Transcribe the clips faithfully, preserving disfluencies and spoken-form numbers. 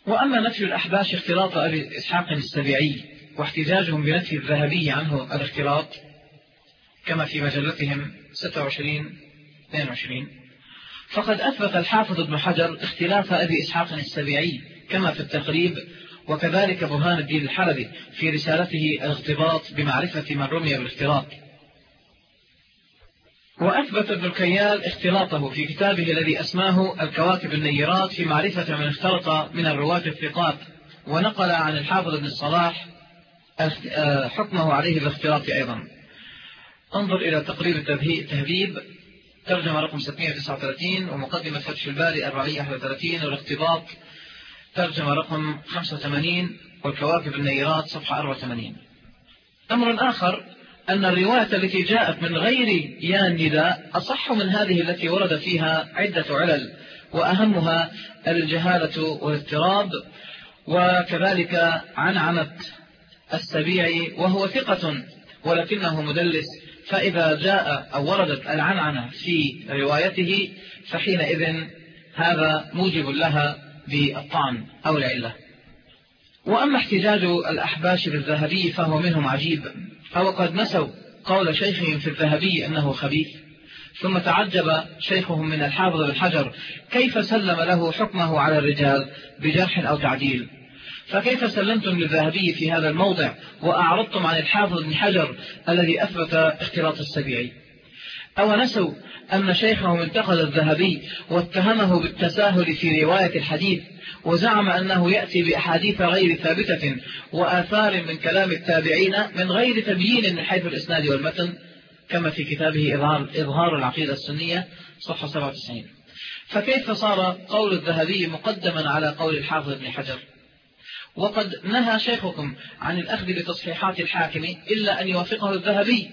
وأما نفي الأحباش اختلاط أبي إسحاق السبيعي واحتجاجهم بنفي الذهبي عنه الاختلاط كما في مجلتهم ستة وعشرين اثنين وعشرين، فقد أثبت الحافظ ابن حجر اختلاف أبي إسحاق السبيعي كما في التقريب، وكذلك برهان الدين الحلبي في رسالته الاغتباط بمعرفة من رمي بالاختلاط. وأثبت ابن الكيال اختلاطه في كتابه الذي أسماه الكواكب النيرات في معرفة من اختلط من الرواة الثقات، ونقل عن الحافظ ابن الصلاح حكمه عليه بالاختلاط أيضا. انظر إلى تقريب التهذيب ترجمة رقم ستمائة وتسعة وثلاثين، ومقدمة فتح الباري أربعمائة وواحد وثلاثين، والاختباط ترجمة رقم خمسة وثمانين، والكواكب النيرات صفحة أربعة وثمانين. أمر آخر أن الرواية التي جاءت من غير يا النداء أصح من هذه التي ورد فيها عدة علل، وأهمها الجهالة والاضطراب، وكذلك عنعنة السبيعي وهو ثقة ولكنه مدلس، فإذا جاء أو وردت العنعنة في روايته فحينئذ هذا موجب لها بالطعن أو العلة. وأما احتجاج الأحباش بالذهبي فهو منهم عجيب، فهو قد نسوا قول شيخهم في الذهبي أنه خبيث، ثم تعجب شيخهم من الحافظ بن حجر كيف سلم له حكمه على الرجال بجرح أو تعديل، فكيف سلمتم للذهبي في هذا الموضع وأعرضتم عن الحافظ بن حجر الذي أثبت اختلاط السبيعي؟ أو نسوا أن شيخهم انتقد الذهبي واتهمه بالتساهل في رواية الحديث، وزعم أنه يأتي بأحاديث غير ثابتة وآثار من كلام التابعين من غير تبيين من حيث الإسناد والمتن، كما في كتابه إظهار العقيدة السنية صفحة سبعة وتسعين. فكيف صار قول الذهبي مقدما على قول الحافظ بن حجر؟ وقد نهى شيخكم عن الأخذ بتصحيحات الحاكم إلا أن يوافقه الذهبي،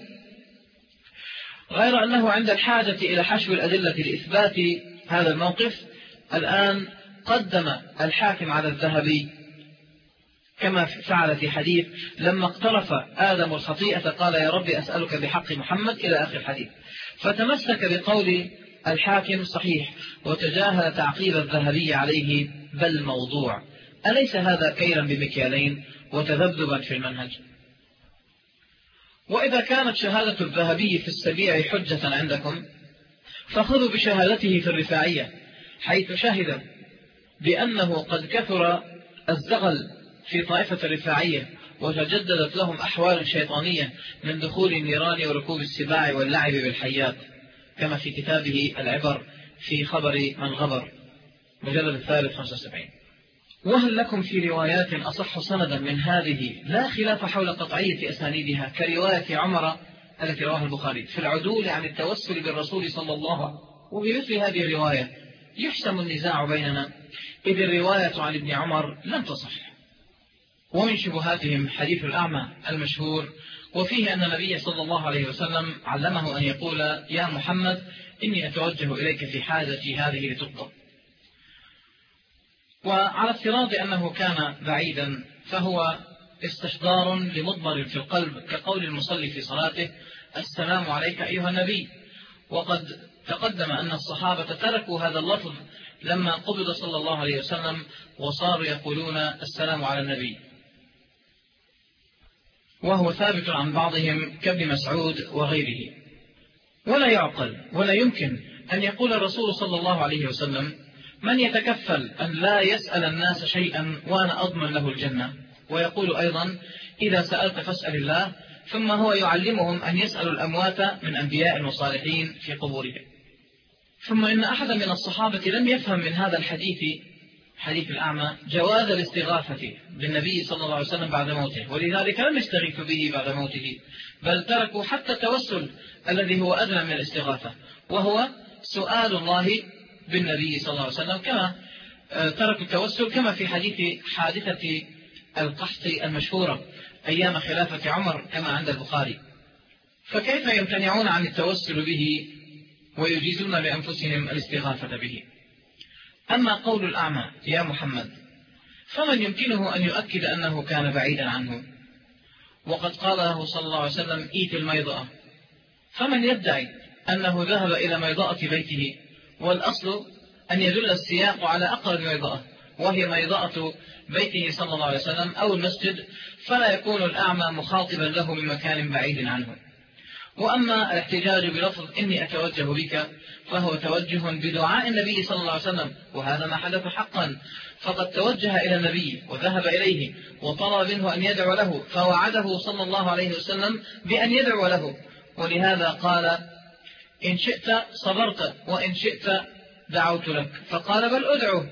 غير أنه عند الحاجة إلى حشو الأدلة لإثبات هذا الموقف الآن قدم الحاكم على الذهبي، كما فعل في حديث لما اقترف آدم الخطيئة قال يا رب أسألك بحق محمد إلى آخر الحديث، فتمسك بقول الحاكم صحيح وتجاهل تعقيب الذهبي عليه بل موضوع. أليس هذا كيلا بمكيالين وتذبذبا في المنهج؟ وإذا كانت شهادة الذهبي في السبيع حجة عندكم فخذوا بشهادته في الرفاعية، حيث شهد بأنه قد كثر الزغل في طائفة الرفاعية وتجددت لهم أحوال شيطانية من دخول النيران وركوب السباع واللعب بالحيات، كما في كتابه العبر في خبر من غبر مجلد الثالث خمسة وسبعين. وهل لكم في روايات أصح سندا من هذه لا خلاف حول قطعية أسانيدها كرواية عمر التي رواها البخاري في العدول عن التوسل بالرسول صلى الله عليه وسلم؟ وبمثل هذه الرواية يحسم النزاع بيننا، إذ الرواية عن ابن عمر لم تصح. ومن شبهاتهم حديث الأعمى المشهور، وفيه أن النبي صلى الله عليه وسلم علمه أن يقول يا محمد إني أتوجه إليك في حاجتي هذه لتقضى. وعلى افتراض أنه كان بعيدا فهو استشدار لمضمر في القلب كقول المصلي في صلاته السلام عليك أيها النبي، وقد تقدم أن الصحابة تركوا هذا اللفظ لما قبض صلى الله عليه وسلم وصاروا يقولون السلام على النبي، وهو ثابت عن بعضهم كابن مسعود وغيره. ولا يعقل ولا يمكن أن يقول الرسول صلى الله عليه وسلم من يتكفل أن لا يسأل الناس شيئا وأنا أضمن له الجنة، ويقول أيضا إذا سألت فاسأل الله، ثم هو يعلمهم أن يسألوا الأموات من أنبياء وصالحين في قبورهم. ثم إن أحدا من الصحابة لم يفهم من هذا الحديث حديث الأعمى جواز الاستغاثة بالنبي صلى الله عليه وسلم بعد موته، ولذلك لم يستغيثوا به بعد موته، بل تركوا حتى التوسل الذي هو أدنى من الاستغاثة وهو سؤال الله بالنبي صلى الله عليه وسلم، كما تركوا التوسل كما في حديث حادثة القحط المشهورة أيام خلافة عمر كما عند البخاري. فكيف يمتنعون عن التوسل به ويجيزون لأنفسهم الاستغاثة به؟ أما قول الأعمى يا محمد فمن يمكنه أن يؤكد أنه كان بعيدا عنه، وقد قال له صلى الله عليه وسلم إيت الميضأة، فمن يدعي أنه ذهب إلى ميضأة بيته؟ والأصل أن يدل السياق على أقرب ميضأة، وهي ميضاءة بيته صلى الله عليه وسلم أو المسجد، فلا يكون الأعمى مخاطبا له من مكان بعيد عنه. وأما الاحتجاج بلفظ إني أتوجه بك فهو توجه بدعاء النبي صلى الله عليه وسلم، وهذا ما حدث حقا، فقد توجه إلى النبي وذهب إليه وطلب منه أن يدعو له، فوعده صلى الله عليه وسلم بأن يدعو له، ولهذا قال إن شئت صبرت وإن شئت دعوت لك، فقال بل أدعو.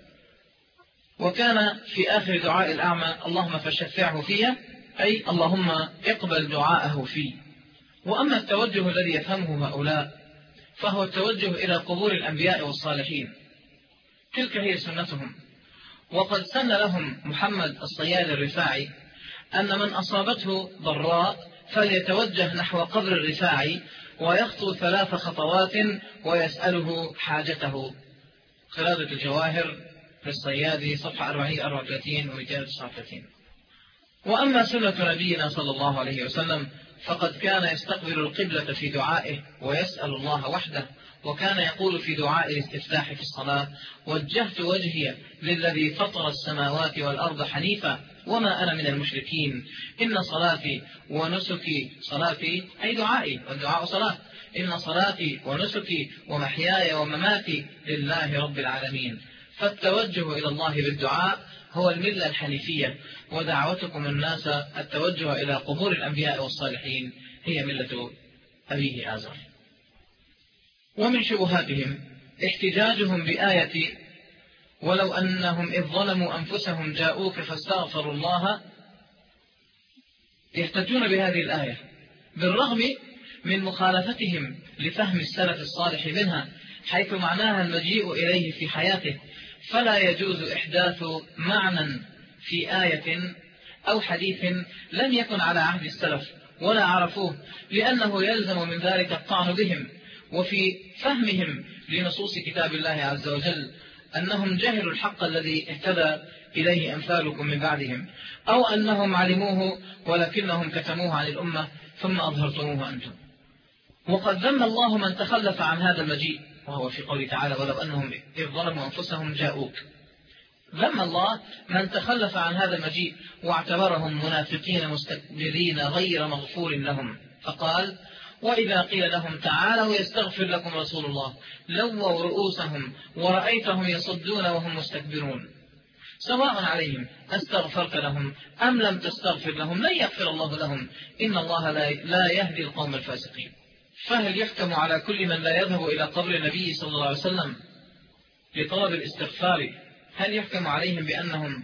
وكان في آخر دعاء الأعمى اللهم فشفعه فيه، أي اللهم اقبل دعاءه فيه. وأما التوجه الذي يفهمه هؤلاء فهو التوجه إلى قبور الأنبياء والصالحين، تلك هي سنتهم. وقد سن لهم محمد الصياد الرفاعي أن من أصابته ضراء فليتوجه نحو قبر الرفاعي ويخطو ثلاث خطوات ويسأله حاجته. قلادة الجواهر للصيادي صفحة أربعمائة وأربعة وثلاثين ومئتين وتسعة وثلاثين. وأما سنة نبينا صلى الله عليه وسلم فقد كان يستقبل القبلة في دعائه ويسأل الله وحده، وكان يقول في دعاء الاستفتاح في الصلاة وجهت وجهي للذي فطر السماوات والأرض حنيفا وما أنا من المشركين، إن صلاتي ونسكي، صلاتي أي دعائي والدعاء صلاة، إن صلاتي ونسكي ومحياي ومماتي لله رب العالمين. فالتوجه إلى الله بالدعاء هو الملة الحنيفية، ودعوتكم الناس التوجه إلى قبور الأنبياء والصالحين هي ملة أبيه آزر. ومن شبهاتهم احتجاجهم بآية ولو أنهم إذ ظلموا أنفسهم جاءوك فاستغفروا الله، يحتجون بهذه الآية بالرغم من مخالفتهم لفهم السلف الصالح منها، حيث معناها المجيء إليه في حياته، فلا يجوز إحداث معنى في آية أو حديث لم يكن على عهد السلف ولا عرفوه، لأنه يلزم من ذلك الطعن بهم وفي فهمهم لنصوص كتاب الله عز وجل، أنهم جهلوا الحق الذي اهتدى إليه أمثالكم من بعدهم، أو أنهم علموه ولكنهم كتموه عن الأمة ثم أظهرتموه أنتم. وقد ذم الله من تخلف عن هذا المجيء، وهو في قوله تعالى ولو أنهم إذ ظلموا أنفسهم جاءوك. ذم الله من تخلف عن هذا المجيء واعتبرهم منافقين مستكبرين غير مغفور لهم، فقال وإذا قيل لهم تعالوا يستغفر لكم رسول الله لووا رؤوسهم ورأيتهم يصدون وهم مستكبرون، سواء عليهم أستغفرت لهم أم لم تستغفر لهم لن يغفر الله لهم إن الله لا يهدي القوم الفاسقين. فهل يحكم على كل من لا يذهب إلى قبر النبي صلى الله عليه وسلم لطلب الاستغفار، هل يحكم عليهم بأنهم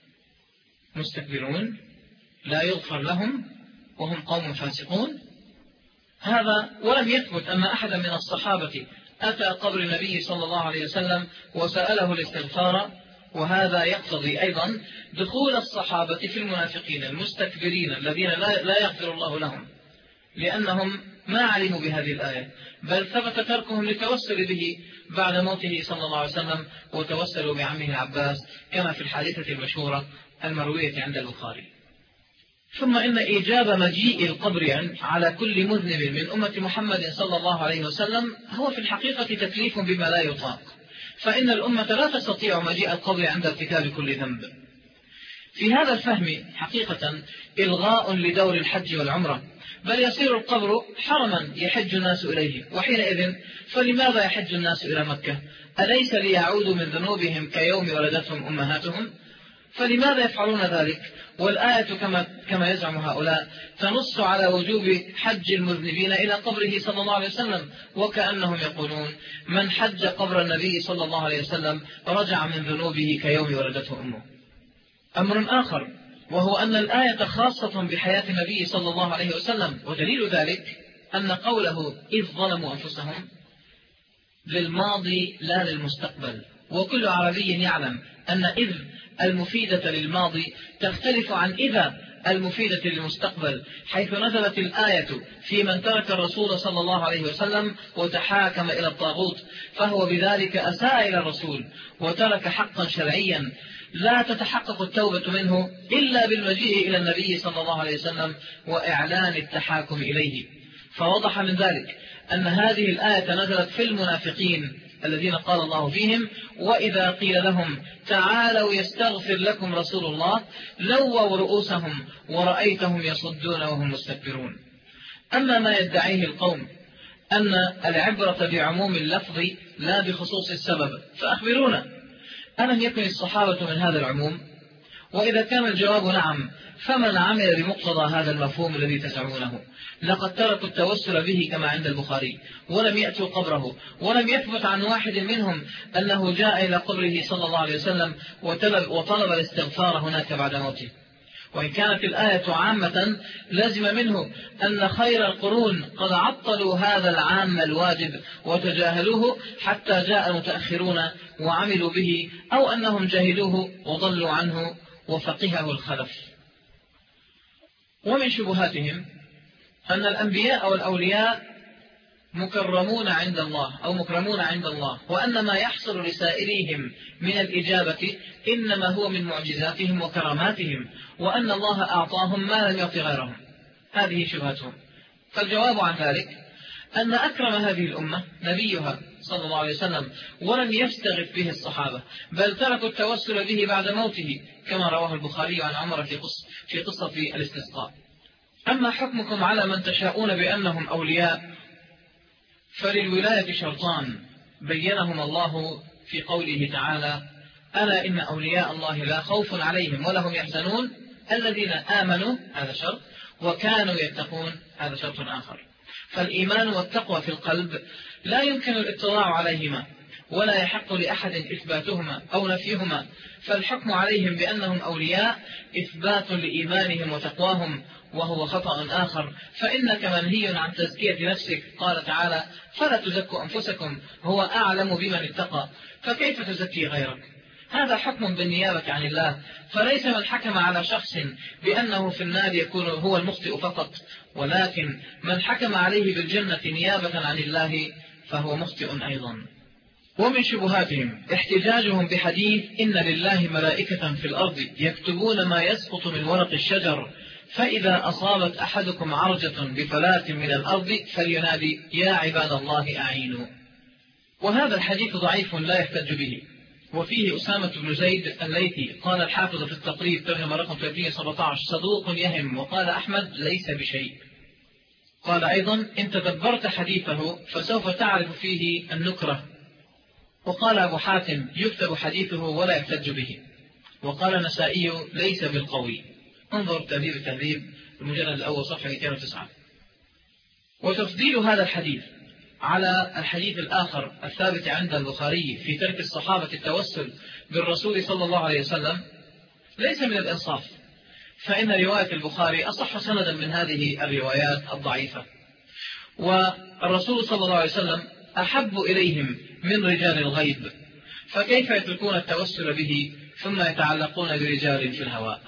مستكبرون لا يغفر لهم وهم قوم فاسقون؟ هذا ولم يثبت أن أحدا من الصحابة أتى قبر النبي صلى الله عليه وسلم وسأله الاستغفار، وهذا يقتضي أيضا دخول الصحابة في المنافقين المستكبرين الذين لا يغفر الله لهم، لأنهم ما علموا بهذه الآية، بل ثبت تركهم للتوسل به بعد موته صلى الله عليه وسلم، وتوسلوا بعمه العباس كما في الحادثة المشهورة المروية عند البخاري. ثم إن إيجاب مجيء القبر على كل مذنب من أمة محمد صلى الله عليه وسلم هو في الحقيقة تكليف بما لا يطاق، فإن الأمة لا تستطيع مجيء القبر عند ارتكاب كل ذنب. في هذا الفهم حقيقة إلغاء لدور الحج والعمرة، بل يصير القبر حرما يحج الناس إليه، وحينئذ فلماذا يحج الناس إلى مكة؟ أليس ليعودوا من ذنوبهم كيوم ولدتهم أمهاتهم؟ فلماذا يفعلون ذلك؟ والآية كما, كما يزعم هؤلاء تنص على وجوب حج المذنبين إلى قبره صلى الله عليه وسلم، وكأنهم يقولون من حج قبر النبي صلى الله عليه وسلم رجع من ذنوبه كيوم ولدته أمه. أمر آخر وهو أن الآية خاصة بحياة النبي صلى الله عليه وسلم، ودليل ذلك أن قوله إذ ظلموا أنفسهم للماضي لا للمستقبل، وكل عربي يعلم أن إذ المفيدة للماضي تختلف عن إذا المفيدة للمستقبل، حيث نزلت الآية في من ترك الرسول صلى الله عليه وسلم وتحاكم إلى الطاغوت، فهو بذلك أساء إلى الرسول وترك حقا شرعيا لا تتحقق التوبة منه إلا بالمجيء إلى النبي صلى الله عليه وسلم وإعلان التحاكم إليه. فوضح من ذلك أن هذه الآية نزلت في المنافقين الذين قال الله فيهم: وإذا قيل لهم تعالوا يستغفر لكم رسول الله لووا رؤوسهم ورأيتهم يصدون وهم مستكبرون. أما ما يدعيه القوم أن العبرة بعموم اللفظ لا بخصوص السبب، فأخبرونا، ألم يكن الصحابة من هذا العموم؟ وإذا كان الجواب نعم، فمن عمل بمقتضى هذا المفهوم الذي تزعمونه؟ لقد تركوا التوسل به كما عند البخاري، ولم يأتوا قبره، ولم يثبت عن واحد منهم أنه جاء إلى قبره صلى الله عليه وسلم وطلب الاستغفار هناك بعد موته. وإن كانت الآية عامة لازم منه أن خير القرون قد عطلوا هذا العام الواجب وتجاهلوه حتى جاء المتأخرون وعملوا به، أو أنهم جهلوه وضلوا عنه وفقهه الخلف. ومن شبهاتهم أن الأنبياء والأولياء مكرمون عند الله أو مكرمون عند الله، وأن ما يحصل لسائرهم من الإجابة إنما هو من معجزاتهم وكراماتهم، وأن الله أعطاهم ما لم يعط غيرهم. هذه شبهتهم. فالجواب عن ذلك أن أكرم هذه الأمة نبيها صلى الله عليه وسلم، ولم يستغف به الصحابة، بل تركوا التوسل به بعد موته كما رواه البخاري عن عمر في قصة, في قصة الاستسقاء. أما حكمكم على من تشاءون بأنهم أولياء، فللولاية شرطان بينهم الله في قوله تعالى: ألا إن أولياء الله لا خوف عليهم ولا هم يحزنون الذين آمنوا، هذا شرط، وكانوا يتقون، هذا شرط آخر. فالإيمان والتقوى في القلب لا يمكن الاطلاع عليهما، ولا يحق لأحد إثباتهما أو نفيهما، فالحكم عليهم بأنهم أولياء إثبات لإيمانهم وتقواهم، وهو خطأ آخر، فإنك منهي عن تزكية نفسك. قال تعالى: فلا تزكوا أنفسكم هو أعلم بمن اتقى، فكيف تزكي غيرك؟ هذا حكم بالنيابة عن الله، فليس من حكم على شخص بأنه في النار يكون هو المخطئ فقط، ولكن من حكم عليه بالجنة نيابة عن الله فهو مخطئ أيضا. ومن شبهاتهم احتجاجهم بحديث: إن لله ملائكة في الأرض يكتبون ما يسقط من ورق الشجر، فإذا أصابت أحدكم عرجة بفلاة من الأرض فلينادي: يا عباد الله أعينوا. وهذا الحديث ضعيف لا يحتج به، وفيه أسامة بن زيد الليثي قال الحافظ في التقريب ترجمة رقم ثلاثمائة وسبعة عشر: صدوق يهم. وقال أحمد: ليس بشيء. قال أيضا: إن تدبرت حديثه فسوف تعرف فيه النكرة. وقال أبو حاتم: يكتب حديثه ولا يحتج به. وقال النسائي: ليس بالقوي. انظر تهذيب التهذيب المجلد الأول صفحة مئتين وتسعة. وتفضيل هذا الحديث على الحديث الآخر الثابت عند البخاري في ترك الصحابة التوسل بالرسول صلى الله عليه وسلم ليس من الإنصاف، فإن رواية البخاري أصح سندا من هذه الروايات الضعيفة، والرسول صلى الله عليه وسلم أحب إليهم من رجال الغيب، فكيف يتركون التوسل به ثم يتعلقون برجال في الهواء؟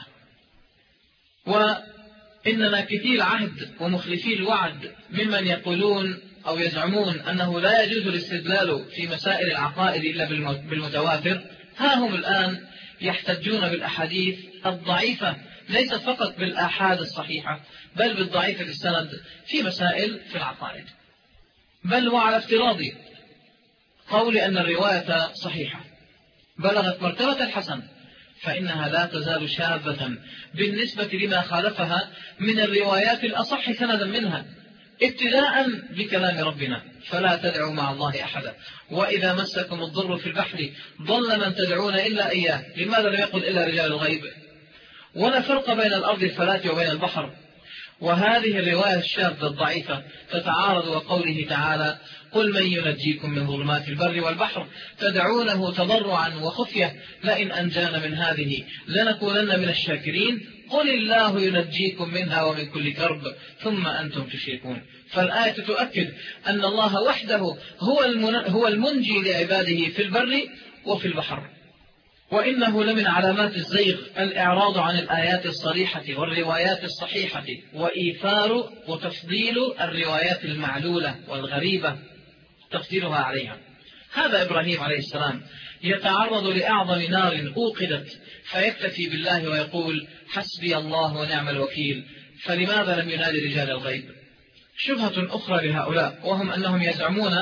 وإننا كثير العهد ومخلفي الوعد ممن يقولون أو يزعمون أنه لا يجوز الاستدلال في مسائل العقائد إلا بالمتواتر، ها هم الآن يحتجون بالأحاديث الضعيفة، ليس فقط بالآحاد الصحيحة بل بالضعيفة السند في مسائل في العقائد، بل وعلى افتراض قول أن الرواية صحيحة بلغت مرتبة الحسن، فإنها لا تزال شاذة بالنسبة لما خالفها من الروايات الأصح سندا منها، ابتداء بكلام ربنا: فلا تدعوا مع الله أحدا، وإذا مسكم الضر في البحر ضل من تدعون إلا إياه. لماذا لم يقل إلا رجال الغيب؟ ولا فرق بين الأرض الفلاة وبين البحر. وهذه الرواية الشاذة الضعيفة تتعارض وقوله تعالى: قل من ينجيكم من ظلمات البر والبحر تدعونه تضرعا وخفية لئن أنجانا من هذه لنكونن من الشاكرين قل الله ينجيكم منها ومن كل كرب ثم أنتم تشركون. فالآية تؤكد أن الله وحده هو المنجي لعباده في البر وفي البحر. وإنه لمن علامات الزيغ الإعراض عن الآيات الصريحة والروايات الصحيحة، وإيثار وتفضيل الروايات المعلولة والغريبة تفضيلها عليها. هذا إبراهيم عليه السلام يتعرض لأعظم نار أوقدت فيكتفي بالله ويقول: حسبي الله ونعم الوكيل، فلماذا لم ينادي رجال الغيب؟ شبهة أخرى لهؤلاء، وهم أنهم يزعمون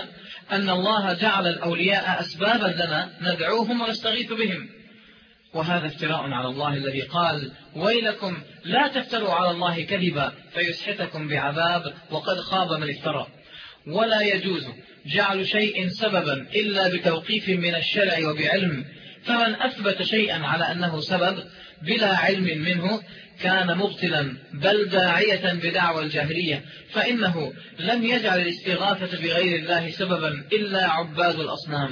أن الله جعل الأولياء أسبابا لنا ندعوهم ونستغيث بهم، وهذا افتراء على الله الذي قال: ويلكم لا تفتروا على الله كذبا فيسحتكم بعذاب وقد خاب من افترى. ولا يجوز جعل شيء سببا إلا بتوقيف من الشرع وبعلم، فمن أثبت شيئا على أنه سبب بلا علم منه كان مبطلا بل داعية بدعوى الجاهلية، فإنه لم يجعل الاستغاثة بغير الله سببا إلا عباد الأصنام.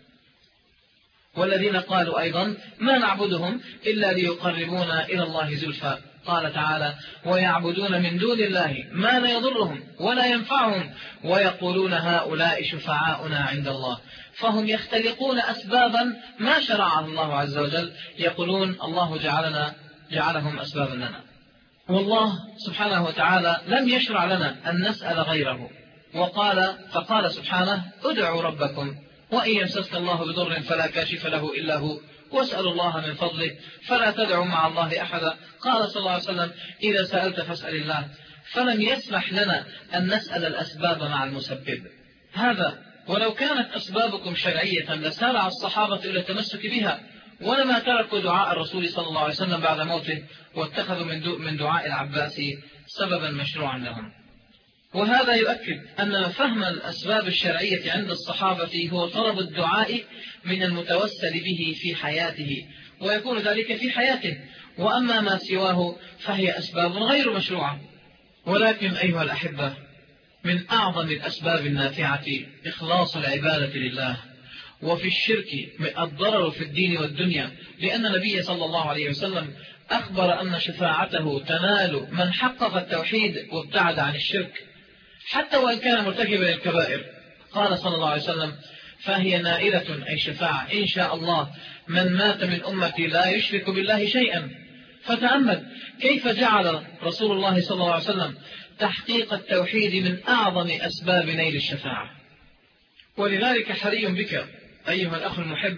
والذين قالوا أيضا: ما نعبدهم إلا ليقربونا إلى الله زلفى. قال تعالى: ويعبدون من دون الله ما لا يضرهم ولا ينفعهم ويقولون هؤلاء شفعاؤنا عند الله. فهم يختلقون أسبابا ما شرعها الله عز وجل، يقولون الله جعلنا جعلهم أسبابا لنا. والله سبحانه وتعالى لم يشرع لنا أن نسأل غيره، وقال فقال سبحانه: ادعوا ربكم وإن يمسسك الله بضر فلا كاشف له إلا هو واسألوا الله من فضله فلا تدعوا مع الله أحدا. قال صلى الله عليه وسلم: إذا سألت فاسأل الله. فلم يسمح لنا أن نسأل الأسباب مع المسبب. هذا ولو كانت أسبابكم شرعية لسارع الصحابة إلى التمسك بها، ولما تركوا دعاء الرسول صلى الله عليه وسلم بعد موته واتخذوا من دعاء العباس سببا مشروعا لهم. وهذا يؤكد أن فهم الأسباب الشرعية عند الصحابة هو طلب الدعاء من المتوسل به في حياته، ويكون ذلك في حياته، وأما ما سواه فهي أسباب غير مشروعة. ولكن أيها الأحبة، من أعظم الأسباب النافعة إخلاص العبادة لله، وفي الشرك الضرر في الدين والدنيا، لأن النبي صلى الله عليه وسلم أخبر أن شفاعته تنال من حقق التوحيد وابتعد عن الشرك حتى وإن كان مرتكبا للكبائر. قال صلى الله عليه وسلم: فهي نائلة أي شفاعة إن شاء الله من مات من أمتي لا يشرك بالله شيئا. فتأمل كيف جعل رسول الله صلى الله عليه وسلم تحقيق التوحيد من أعظم أسباب نيل الشفاعة. ولذلك حري بك أيها الأخ المحب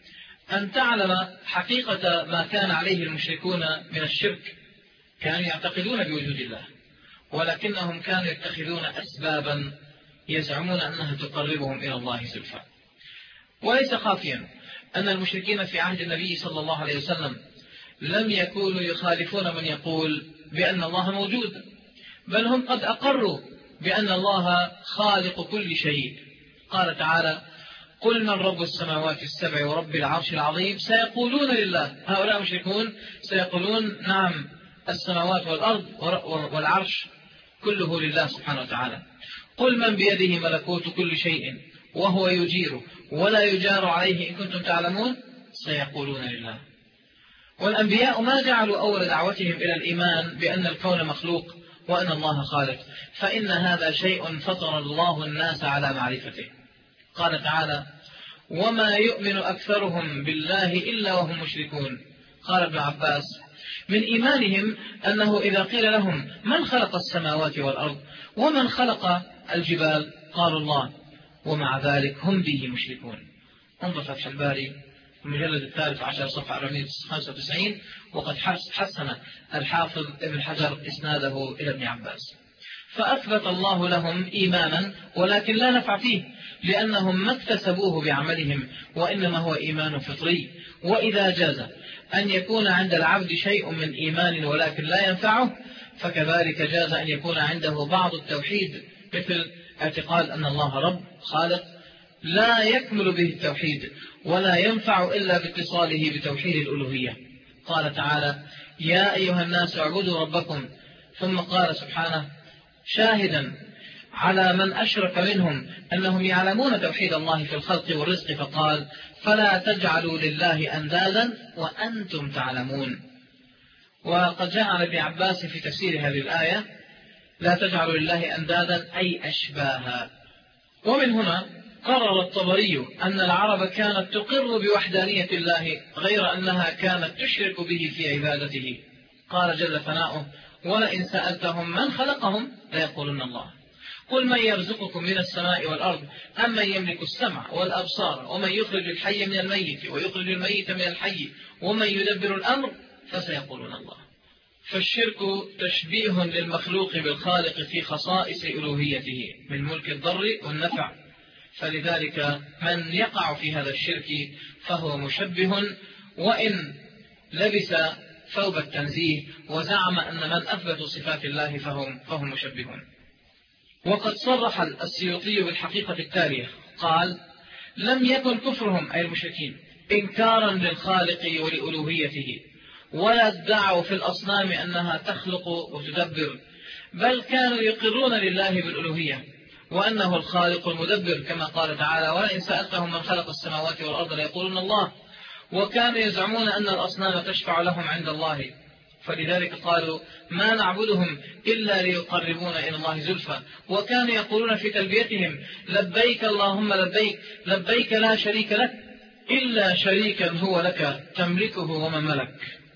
أن تعلم حقيقة ما كان عليه المشركون من الشرك. كانوا يعتقدون بوجود الله، ولكنهم كانوا يتخذون أسبابا يزعمون أنها تقربهم إلى الله زلفى. وليس خافيا أن المشركين في عهد النبي صلى الله عليه وسلم لم يكونوا يخالفون من يقول بأن الله موجود، بل هم قد أقروا بأن الله خالق كل شيء. قال تعالى: قل من رب السماوات السبع ورب العرش العظيم سيقولون لله. هؤلاء مشركون سيقولون نعم، السماوات والأرض والعرش كله لله سبحانه وتعالى. قل من بيده ملكوت كل شيء وهو يجير ولا يجار عليه إن كنتم تعلمون سيقولون لله. والأنبياء ما جعلوا أول دعوتهم إلى الإيمان بأن الكون مخلوق وأن الله خالق، فإن هذا شيء فطر الله الناس على معرفته. قال تعالى: وما يؤمن أكثرهم بالله إلا وهم مشركون. قال ابن عباس: من إيمانهم أنه إذا قيل لهم من خلق السماوات والأرض ومن خلق الجبال قالوا الله، ومع ذلك هم به مشركون. انظر فتح الباري المجلد الثالث عشر صفحة أربعمائة وخمسة وتسعين، وقد حسن الحافظ ابن حجر إسناده إلى ابن عباس. فأثبت الله لهم إيمانا ولكن لا نفع فيه، لأنهم ما اكتسبوه بعملهم، وإنما هو إيمان فطري. وإذا جاز أن يكون عند العبد شيء من إيمان ولكن لا ينفعه، فكذلك جاز أن يكون عنده بعض التوحيد، مثل اعتقاد أن الله رب خالق لا يكمل به التوحيد ولا ينفع إلا باتصاله بتوحيد الألوهية. قال تعالى: يا أيها الناس اعبدوا ربكم. ثم قال سبحانه شاهدا على من أشرك منهم أنهم يعلمون توحيد الله في الخلق والرزق، فقال: فلا تجعلوا لله أندادا وأنتم تعلمون. وقد جاء عن ابن عباس في تفسير هذه الآية: لا تجعلوا لله أندادا أي أشباها. ومن هنا قرر الطبري أن العرب كانت تقر بوحدانية الله غير أنها كانت تشرك به في عبادته. قال جل ثناؤه: ولئن سألتهم من خلقهم ليقولن الله. قل من يرزقكم من السماء والأرض أم من يملك السمع والأبصار ومن يخرج الحي من الميت ويخرج الميت من الحي ومن يدبر الأمر فسيقولون الله. فالشرك تشبيه للمخلوق بالخالق في خصائص ألوهيته من ملك الضر والنفع، فلذلك من يقع في هذا الشرك فهو مشبه، وإن لبس ثوب التنزيه وزعم أن من أثبت صفات الله فهم, فهم مشبهون. وقد صرح السيوطي بالحقيقة التالية، قال: لم يكن كفرهم أي المشركين إنكارا للخالق ولألوهيته، ولا ادعوا في الأصنام أنها تخلق وتدبر، بل كانوا يقرون لله بالألوهية وأنه الخالق المدبر، كما قال تعالى: ولئن سألتهم من خلق السماوات والأرض ليقولون الله، وكانوا يزعمون أن الأصنام تشفع لهم عند الله، فلذلك قالوا: ما نعبدهم إلا ليقربونا إلى الله زلفى، وكانوا يقولون في تلبيتهم: لبيك اللهم لبيك، لبيك لا شريك لك إلا شريكا هو لك تملكه ومن ملك.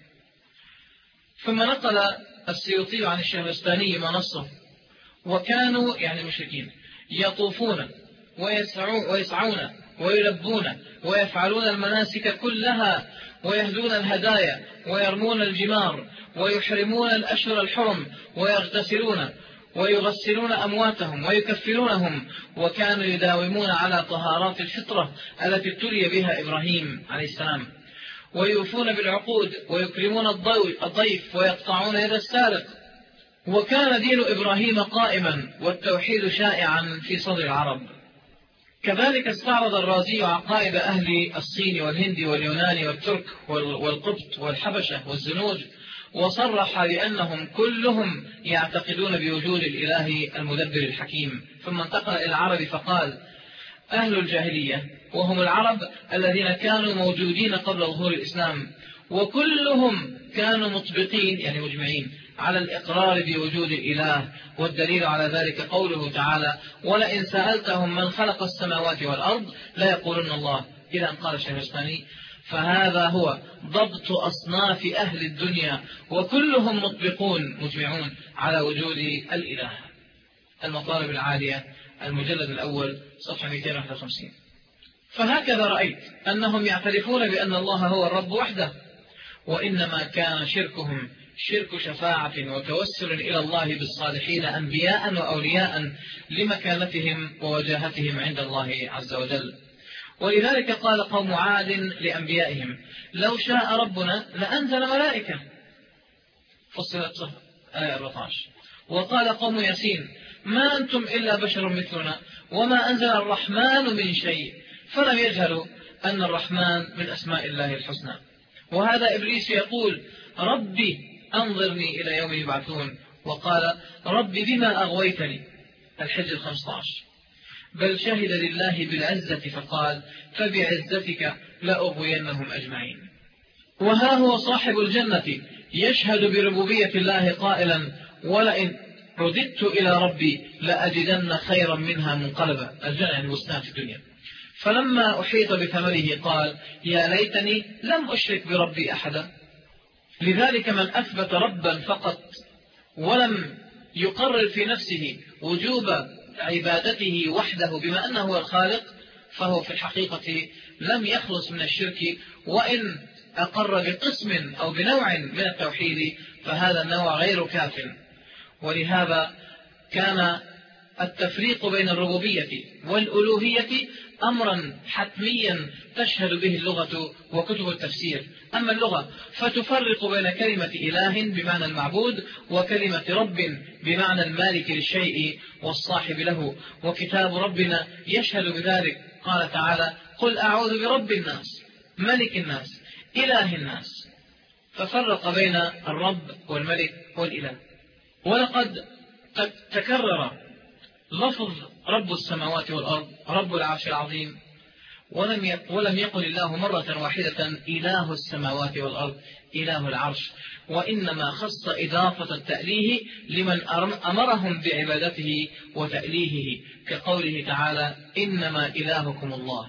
ثم نقل السيوطي عن الشهرستاني ما نصه: وكانوا يعني المشركين يطوفون ويسعون ويلبون ويفعلون المناسك كلها ويهدون الهدايا ويرمون الجمار ويحرمون الأشهر الحرم ويغتسلون ويغسلون أمواتهم ويكفرونهم، وكانوا يداومون على طهارات الفطرة التي ابتلي بها إبراهيم عليه السلام، ويوفون بالعقود ويكرمون الضيف ويقطعون يد السارق. وكان دين إبراهيم قائما والتوحيد شائعا في صدر العرب. كذلك استعرض الرازي عقائد أهل الصين والهند واليونان والترك والقبط والحبشة والزنوج، وصرح بأنهم كلهم يعتقدون بوجود الإله المدبر الحكيم. ثم انتقل إلى العرب فقال: أهل الجاهلية وهم العرب الذين كانوا موجودين قبل ظهور الإسلام، وكلهم كانوا مطبقين يعني مجمعين على الإقرار بوجود الإله، والدليل على ذلك قوله تعالى: ولئن سألتهم من خلق السماوات والأرض لا يقولون الله، إلى أن قال الشهرستاني: فهذا هو ضبط أصناف أهل الدنيا، وكلهم مطبقون مجمعون على وجود الإله. المطالب العالية، المجلد الأول، صفحة مئتين وواحد وخمسين. فهكذا رأيت أنهم يعترفون بأن الله هو الرب وحده، وإنما كان شركهم شرك شفاعة وتوسل إلى الله بالصالحين أنبياء وأولياء لمكانتهم ووجاهتهم عند الله عز وجل. ولذلك قال قوم عاد لأنبيائهم: لو شاء ربنا لأنزل ملائكة، فصلت آية أربعة عشر. وقال قوم ياسين: ما أنتم إلا بشر مثلنا وما أنزل الرحمن من شيء، فلم يجهلوا أن الرحمن من أسماء الله الحسنى. وهذا إبليس يقول: ربي أنظرني إلى يوم يبعثون، وقال: ربي بما أغويتني، الحج خمسة عشر. بل شهد لله بالعزة فقال: فبعزتك لأغوينهم أجمعين. وها هو صاحب الجنة يشهد بربوبية الله قائلا: ولئن رددت إلى ربي لأجدن خيرا منها منقلبا، الجنة البستان في الدنيا. فلما أحيط بثمره قال: يا ليتني لم أشرك بربي أحدا. لذلك من أثبت ربا فقط ولم يقرر في نفسه وجوب عبادته وحده بما أنه هو الخالق، فهو في الحقيقة لم يخلص من الشرك، وإن أقر بقسم أو بنوع من التوحيد فهذا النوع غير كاف. ولهذا كان التفريق بين الربوبية والألوهية أمرا حتميا تشهد به اللغة وكتب التفسير. أما اللغة فتفرق بين كلمة إله بمعنى المعبود وكلمة رب بمعنى المالك للشيء والصاحب له، وكتاب ربنا يشهد بذلك. قال تعالى: قل أعوذ برب الناس ملك الناس إله الناس، ففرق بين الرب والملك والإله. ولقد تكرر لفظ رب السماوات والأرض رب العرش العظيم، ولم ولم يقل الله مرة واحدة إله السماوات والأرض إله العرش، وإنما خص إضافة التأليه لمن أمرهم بعبادته وتأليهه، كقوله تعالى: إنما إلهكم الله.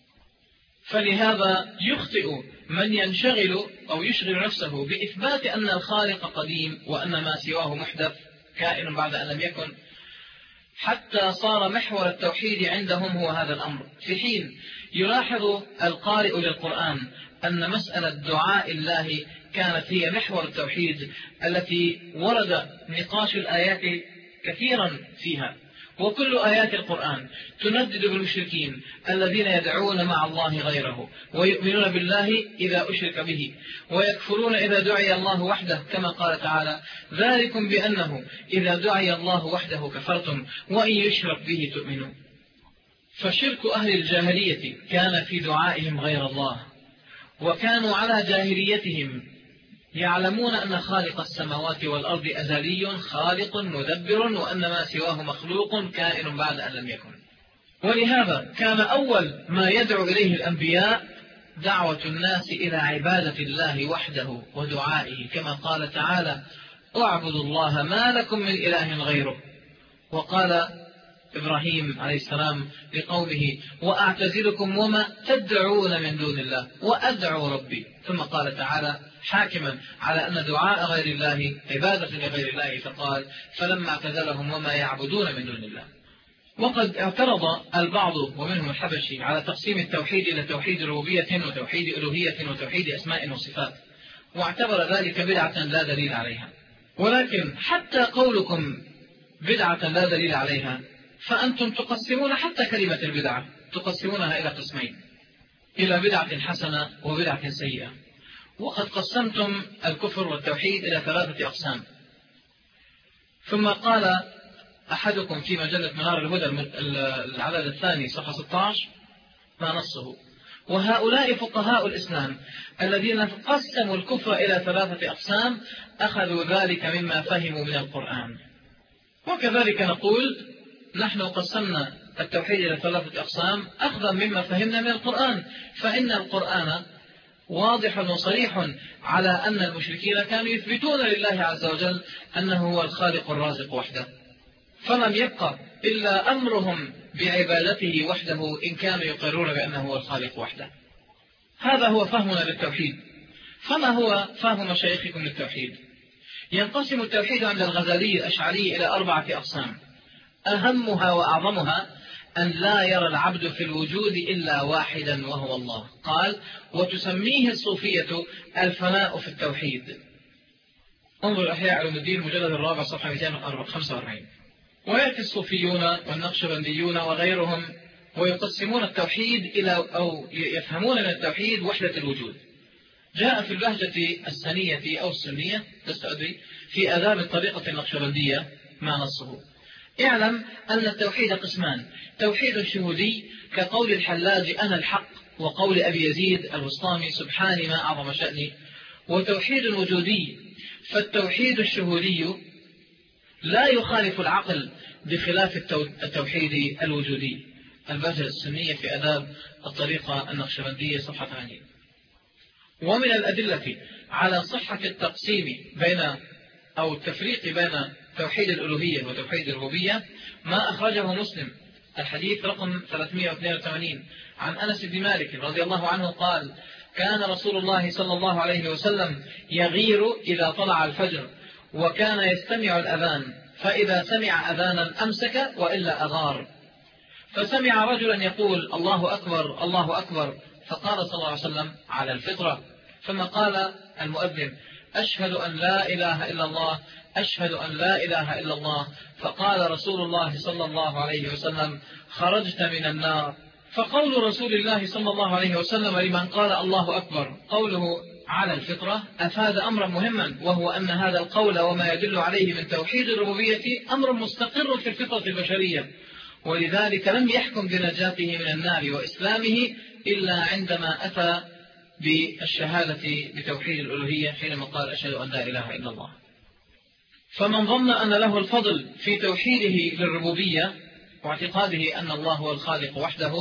فلهذا يخطئ من ينشغل أو يشغل نفسه بإثبات أن الخالق قديم وأن ما سواه محدث كائن بعد أن لم يكن، حتى صار محور التوحيد عندهم هو هذا الأمر، في حين يلاحظ القارئ للقرآن أن مسألة دعاء الله كانت هي محور التوحيد التي ورد نقاش الآيات كثيرا فيها، وكل آيات القرآن تندد بالمشركين الذين يدعون مع الله غيره ويؤمنون بالله إذا أشرك به ويكفرون إذا دعي الله وحده، كما قال تعالى: ذلكم بأنه إذا دعي الله وحده كفرتم وإن يشرك به تؤمنون. فشرك أهل الجاهلية كان في دعائهم غير الله، وكانوا على جاهليتهم يعلمون أن خالق السماوات والأرض أزلي خالق مدبر، وأن ما سواه مخلوق كائن بعد أن لم يكن. ولهذا كان أول ما يدعو إليه الأنبياء دعوة الناس إلى عبادة الله وحده ودعائه، كما قال تعالى: اعبدوا الله ما لكم من إله غيره. وقال إبراهيم عليه السلام لقومه: وأعتزلكم وما تدعون من دون الله وأدعو ربي. ثم قال تعالى حاكما على أن دعاء غير الله عبادة لغير الله، فقال: فلما اعتزلهم وما يعبدون من دون الله. وقد اعترض البعض ومنهم الحبشي على تقسيم التوحيد إلى توحيد ربوبية وتوحيد ألوهية وتوحيد أسماء وصفات، واعتبر ذلك بدعة لا دليل عليها. ولكن حتى قولكم بدعة لا دليل عليها، فأنتم تقسمون حتى كلمة البدعة تقسمونها إلى قسمين، إلى بدعة حسنة وبدعة سيئة. وقد قسمتم الكفر والتوحيد إلى ثلاثة أقسام. ثم قال أحدكم في مجلة منار الهدى العدد الثاني صفحة ستة عشر ما نصه: وهؤلاء فقهاء الإسلام الذين قسموا الكفر إلى ثلاثة أقسام أخذوا ذلك مما فهموا من القرآن. وكذلك نقول نحن قسمنا التوحيد إلى ثلاثة أقسام أخذا مما فهمنا من القرآن، فإن القرآن واضح وصريح على أن المشركين كانوا يثبتون لله عز وجل أنه هو الخالق الرازق وحده، فلم يبقى إلا أمرهم بعبادته وحده إن كانوا يقرون بأنه هو الخالق وحده. هذا هو فهمنا للتوحيد. فما هو فهم مشايخكم للتوحيد؟ ينقسم التوحيد عند الغزالي الأشعري إلى أربعة أقسام، أهمها وأعظمها أن لا يرى العبد في الوجود إلا واحدا وهو الله. قال: وتسميه الصوفية الفناء في التوحيد. انظر أحياء علوم الدين المجلد الرابع صفحة مئتين وخمسة وأربعين. ويأتي الصوفيون والنقشبنديون وغيرهم ويقسمون التوحيد إلى أو يفهمون من التوحيد وحدة الوجود. جاء في البهجة السنية أو السنية تستأدري في آداب الطريقة النقشبندية ما نصه: اعلم أن التوحيد قسمان: توحيد شهودي كقول الحلاج أنا الحق، وقول أبي يزيد الوسطامي سبحاني ما أعظم شأني. وتوحيد وجودي، فالتوحيد الشهودي لا يخالف العقل بخلاف التوحيد الوجودي. البهجة السنية في آداب الطريقة النقشبندية صفحة ثمانين. ومن الأدلة على صحة التقسيم بين أو التفريق بين توحيد الألوهية وتوحيد الربوبية ما أخرجه مسلم الحديث رقم ثلاثمئة واثنين وثمانين عن أنس بن مالك رضي الله عنه قال: كان رسول الله صلى الله عليه وسلم يغير إذا طلع الفجر، وكان يستمع الأذان، فإذا سمع أذانا أمسك وإلا أغار. فسمع رجلا يقول: الله أكبر الله أكبر، فقال صلى الله عليه وسلم: على الفطرة. ثم قال المؤذن: أشهد أن لا إله إلا الله أشهد أن لا إله إلا الله. فقال رسول الله صلى الله عليه وسلم: خرجت من النار. فقول رسول الله صلى الله عليه وسلم لمن قال الله أكبر قوله على الفطرة أفاد أمرا مهما، وهو أن هذا القول وما يدل عليه من توحيد الربوبية أمر مستقر في الفطرة البشرية، ولذلك لم يحكم بنجاته من النار وإسلامه إلا عندما أتى بالشهادة بتوحيد الألوهية حينما قال: أشهد أن لا إله إلا الله. فمن ظن أن له الفضل في توحيده للربوبية واعتقاده أن الله هو الخالق وحده،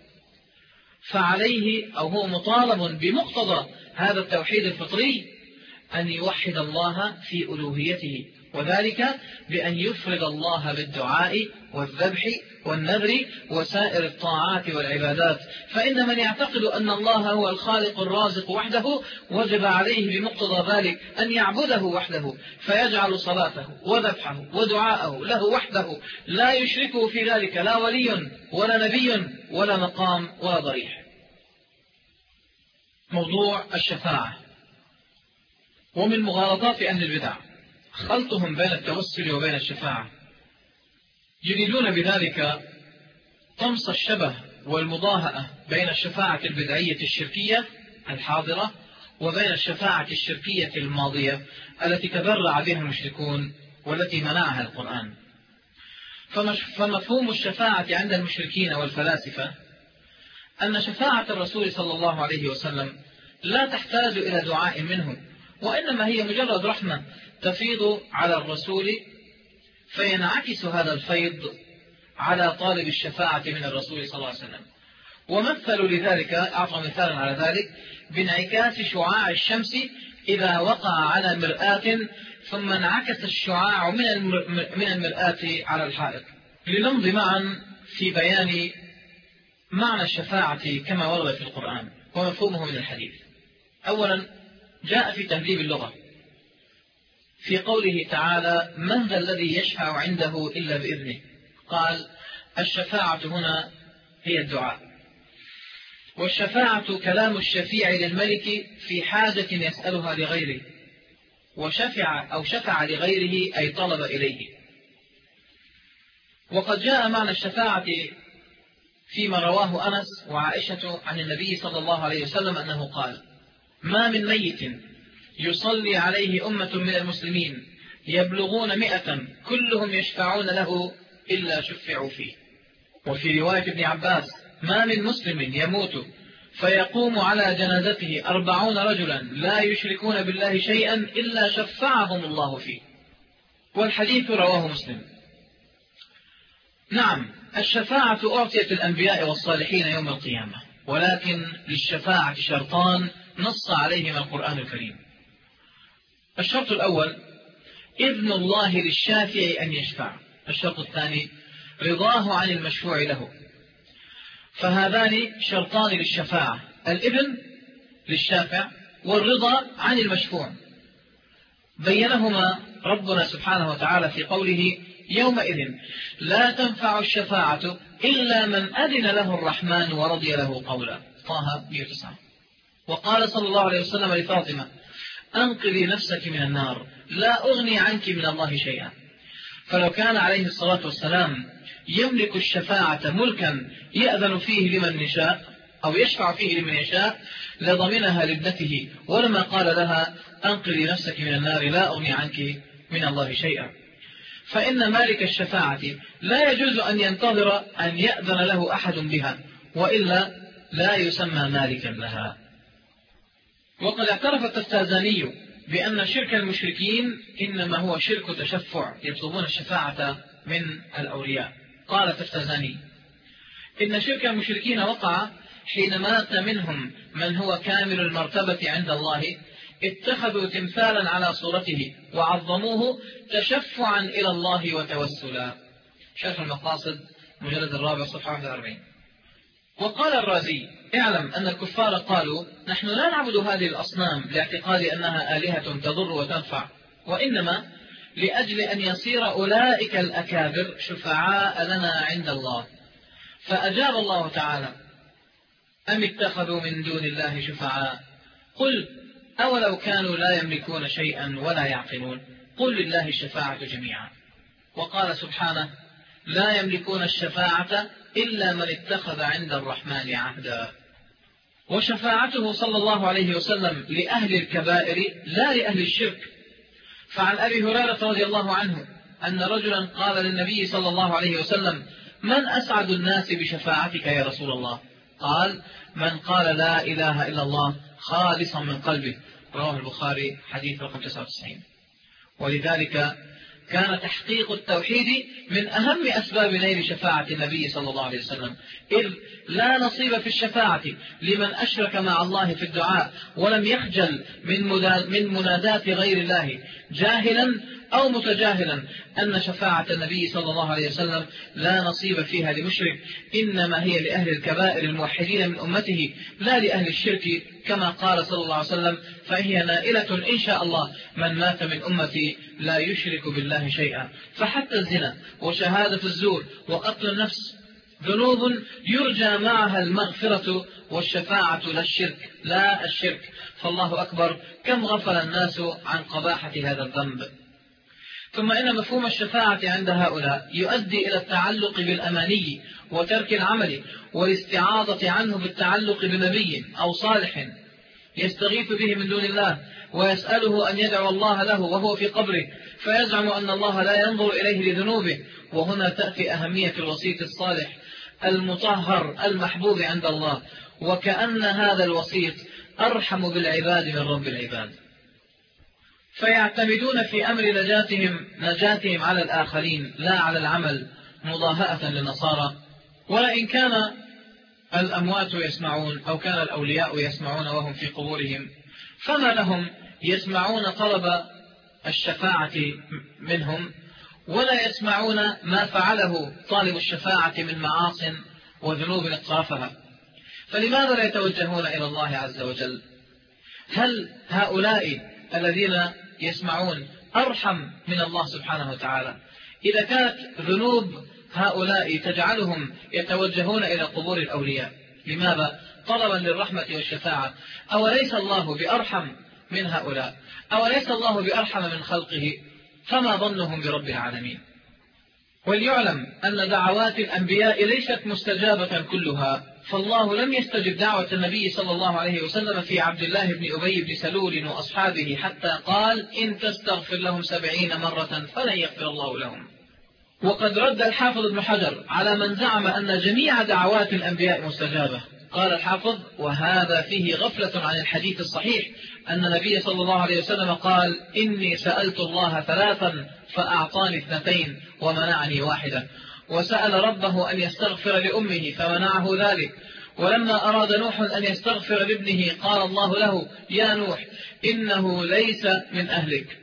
فعليه أو هو مطالب بمقتضى هذا التوحيد الفطري أن يوحد الله في ألوهيته، وذلك بأن يفرد الله بالدعاء والذبح والنذر وسائر الطاعات والعبادات. فإن من يعتقد أن الله هو الخالق الرازق وحده وجب عليه بمقتضى ذلك أن يعبده وحده، فيجعل صلاته وذبحه ودعاءه له وحده، لا يشركه في ذلك لا ولي ولا نبي ولا مقام ولا ضريح. موضوع الشفاعة. ومن مغالطات أهل البدع خلطهم بين التوسل وبين الشفاعة، يريدون بذلك طمس الشبه والمضاهأة بين الشفاعة البدعية الشركية الحاضرة وبين الشفاعة الشركية الماضية التي تبرع بها المشركون والتي منعها القرآن. فمفهوم الشفاعة عند المشركين والفلاسفة أن شفاعة الرسول صلى الله عليه وسلم لا تحتاج إلى دعاء منه، وإنما هي مجرد رحمة تفيض على الرسول، فينعكس هذا الفيض على طالب الشفاعة من الرسول صلى الله عليه وسلم. ومثلوا لذلك، أعطوا مثالا على ذلك بانعكاس شعاع الشمس إذا وقع على مرآة ثم انعكس الشعاع من المرآة على الحائط. لنمضي معا في بيان معنى الشفاعة كما ورد في القرآن ومفهومه من الحديث. أولا، جاء في تهذيب اللغة في قوله تعالى: من ذا الذي يشفع عنده إلا بإذنه. قال: الشفاعة هنا هي الدعاء، والشفاعة كلام الشفيع للملك في حاجة يسألها لغيره، وشفع أو شفع لغيره أي طلب إليه. وقد جاء معنى الشفاعة فيما رواه أنس وعائشة عن النبي صلى الله عليه وسلم أنه قال: ما من ميت يصلي عليه أمة من المسلمين يبلغون مئة كلهم يشفعون له إلا شفعوا فيه. وفي رواية ابن عباس: ما من مسلم يموت فيقوم على جنازته أربعون رجلا لا يشركون بالله شيئا إلا شفعهم الله فيه. والحديث رواه مسلم. نعم، الشفاعة أعطيت الأنبياء والصالحين يوم القيامة، ولكن للشفاعة شرطان نص عليهما القرآن الكريم. الشرط الأول إذن الله للشافع أن يشفع. الشرط الثاني رضاه عن المشفوع له. فهذان شرطان للشفاعة: الإذن للشافع والرضا عن المشفوع. بينهما ربنا سبحانه وتعالى في قوله: يومئذ لا تنفع الشفاعة إلا من أذن له الرحمن ورضي له قولا. طه مئة وتسعة. وقال صلى الله عليه وسلم لفاطمة: أنقذي نفسك من النار، لا أغني عنك من الله شيئا. فلو كان عليه الصلاة والسلام يملك الشفاعة ملكا يأذن فيه لمن يشاء أو يشفع فيه لمن يشاء لضمنها لابنته، ولما قال لها: أنقذي نفسك من النار، لا أغني عنك من الله شيئا. فإن مالك الشفاعة لا يجوز أن ينتظر أن يأذن له أحد بها، وإلا لا يسمى مالكا لها. وقد اعترف التفتازاني بأن شرك المشركين إنما هو شرك تشفع، يطلبون الشفاعة من الأولياء. قال التفتازاني: إن شرك المشركين وقع حين مات منهم من هو كامل المرتبة عند الله، اتخذوا تمثالا على صورته وعظموه تشفعا إلى الله وتوسلا. شرح المقاصد مجلد الرابع صفحة واحد وأربعين. وقال الرازي: اعلم أن الكفار قالوا: نحن لا نعبد هذه الأصنام لاعتقاد أنها آلهة تضر وتنفع، وإنما لأجل أن يصير أولئك الأكابر شفعاء لنا عند الله. فأجاب الله تعالى: أم اتخذوا من دون الله شفعاء؟ قل أولو كانوا لا يملكون شيئا ولا يعقلون، قل لله الشفاعة جميعا. وقال سبحانه: لا يملكون الشفاعة إلا من اتخذ عند الرحمن عهدا. وشفاعته صلى الله عليه وسلم لأهل الكبائر لا لأهل الشرك. فعن أبي هريرة رضي الله عنه أن رجلا قال للنبي صلى الله عليه وسلم: من أسعد الناس بشفاعتك يا رسول الله؟ قال: من قال لا إله إلا الله خالصا من قلبه. رواه البخاري حديث رقم تسعة وتسعين. ولذلك كان تحقيق التوحيد من أهم أسباب نيل شفاعة النبي صلى الله عليه وسلم، إذ لا نصيب في الشفاعة لمن أشرك مع الله في الدعاء ولم يخجل من منادات غير الله جاهلا أو متجاهلا أن شفاعة النبي صلى الله عليه وسلم لا نصيب فيها لمشرك، إنما هي لأهل الكبائر الموحدين من أمته لا لأهل الشرك، كما قال صلى الله عليه وسلم: فهي نائلة إن شاء الله من مات من أمتي لا يشرك بالله شيئا. فحتى الزنا وشهادة الزور وقتل النفس ذنوب يرجى معها المغفرة، والشفاعة لا الشرك لا الشرك. فالله أكبر، كم غفل الناس عن قباحة هذا الذنب. ثم إن مفهوم الشفاعة عند هؤلاء يؤدي إلى التعلق بالأماني وترك العمل والاستعاضة عنه بالتعلق بنبي أو صالح يستغيث به من دون الله ويسأله أن يدعو الله له وهو في قبره، فيزعم أن الله لا ينظر إليه لذنوبه. وهنا تأتي أهمية الوسيط الصالح المطهر المحبوب عند الله، وكأن هذا الوسيط أرحم بالعباد من رب العباد، فيعتمدون في أمر نجاتهم نجاتهم على الآخرين لا على العمل، مضاهأة للنصارى. ولئن كان الأموات يسمعون أو كان الأولياء يسمعون وهم في قبورهم، فما لهم يسمعون طلب الشفاعة منهم ولا يسمعون ما فعله طالب الشفاعة من معاص وذنوب اقترفها، فلماذا لا يتوجهون إلى الله عز وجل؟ هل هؤلاء الذين يسمعون أرحم من الله سبحانه وتعالى؟ إذا كانت ذنوب هؤلاء تجعلهم يتوجهون إلى قبور الأولياء، لماذا؟ طلبا للرحمة والشفاعة. أوليس الله بأرحم من هؤلاء؟ أوليس الله بأرحم من خلقه؟ فما ظنهم برب العالمين؟ وليعلم أن دعوات الأنبياء ليست مستجابة كلها، فالله لم يستجب دعوة النبي صلى الله عليه وسلم في عبد الله بن أبي بن سلول وأصحابه حتى قال: إن تستغفر لهم سبعين مرة فلن يغفر الله لهم. وقد رد الحافظ ابن حجر على من زعم أن جميع دعوات الأنبياء مستجابة. قال الحافظ: وهذا فيه غفلة عن الحديث الصحيح أن النبي صلى الله عليه وسلم قال: إني سألت الله ثلاثا فأعطاني اثنتين ومنعني واحدة، وسأل ربه أن يستغفر لأمه فمنعه ذلك، ولما أراد نوح أن يستغفر لابنه قال الله له: يا نوح إنه ليس من أهلك.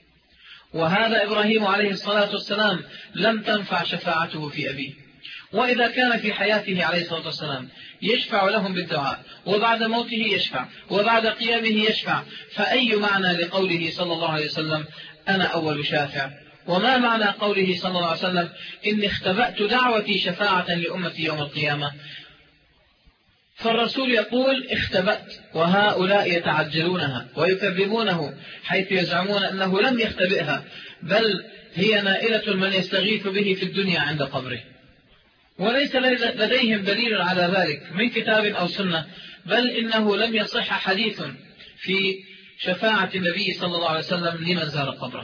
وهذا إبراهيم عليه الصلاة والسلام لم تنفع شفاعته في أبيه، وإذا كان في حياته عليه الصلاة والسلام يشفع لهم بالدعاء، وبعد موته يشفع، وبعد قيامه يشفع، فأي معنى لقوله صلى الله عليه وسلم: أنا أول شافع؟ وما معنى قوله صلى الله عليه وسلم: إني اختبأت دعوتي شفاعة لأمتي يوم القيامة؟ فالرسول يقول: اختبأت، وهؤلاء يتعجلونها ويكذبونه حيث يزعمون أنه لم يختبئها، بل هي نائلة من يستغيث به في الدنيا عند قبره، وليس لديهم دليل على ذلك من كتاب أو سنة، بل إنه لم يصح حديث في شفاعة النبي صلى الله عليه وسلم لمن زار قبره.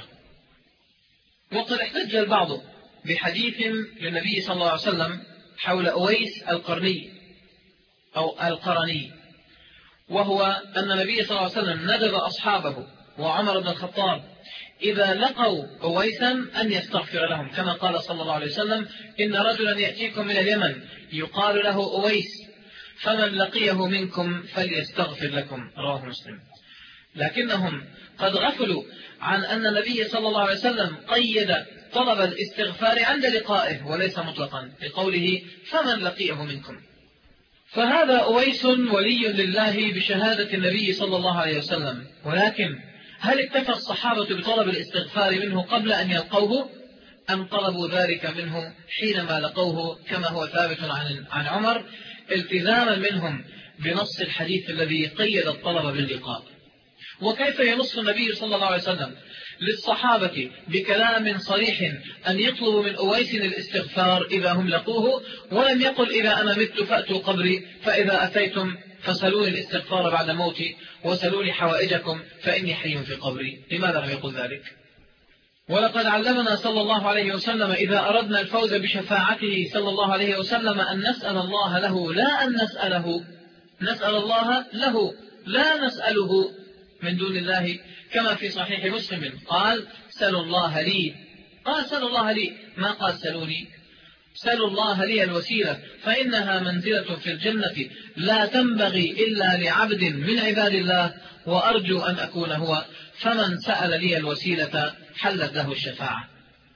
وقد احتج البعض بحديث للنبي صلى الله عليه وسلم حول أويس القرني أو القرني، وهو أن النبي صلى الله عليه وسلم ندب أصحابه وعمر بن الخطاب إذا لقوا أويسا أن يستغفر لهم، كما قال صلى الله عليه وسلم: إن رجلا يأتيكم من اليمن يقال له أويس، فمن لقيه منكم فليستغفر لكم، رواه مسلم. لكنهم قد غفلوا عن أن النبي صلى الله عليه وسلم قيد طلب الاستغفار عند لقائه وليس مطلقا، بقوله: فمن لقيه منكم. فهذا أويس ولي لله بشهادة النبي صلى الله عليه وسلم، ولكن هل اكتفى الصحابة بطلب الاستغفار منه قبل أن يلقوه، أم طلبوا ذلك منه حينما لقوه كما هو ثابت عن عن عمر التزاما منهم بنص الحديث الذي قيد الطلب باللقاء؟ وكيف ينص النبي صلى الله عليه وسلم للصحابة بكلام صريح أن يطلبوا من أويس الاستغفار إذا هم لقوه، ولم يقل: إذا أنا مت فأتوا قبري، فإذا أتيتم فسلوني الاستغفار بعد موتي وسلوني حوائجكم فإني حي في قبري؟ لماذا لم يقل ذلك؟ ولقد علمنا صلى الله عليه وسلم إذا أردنا الفوز بشفاعته صلى الله عليه وسلم أن نسأل الله له، لا أن نسأله، نسأل الله له لا نسأله من دون الله، كما في صحيح مسلم قال: سلوا الله لي، قال: سلوا الله لي، ما قال سلوني. سلوا الله لي الوسيلة، فإنها منزلة في الجنة لا تنبغي إلا لعبد من عباد الله، وأرجو أن أكون هو، فمن سأل لي الوسيلة حلت له الشفاعة.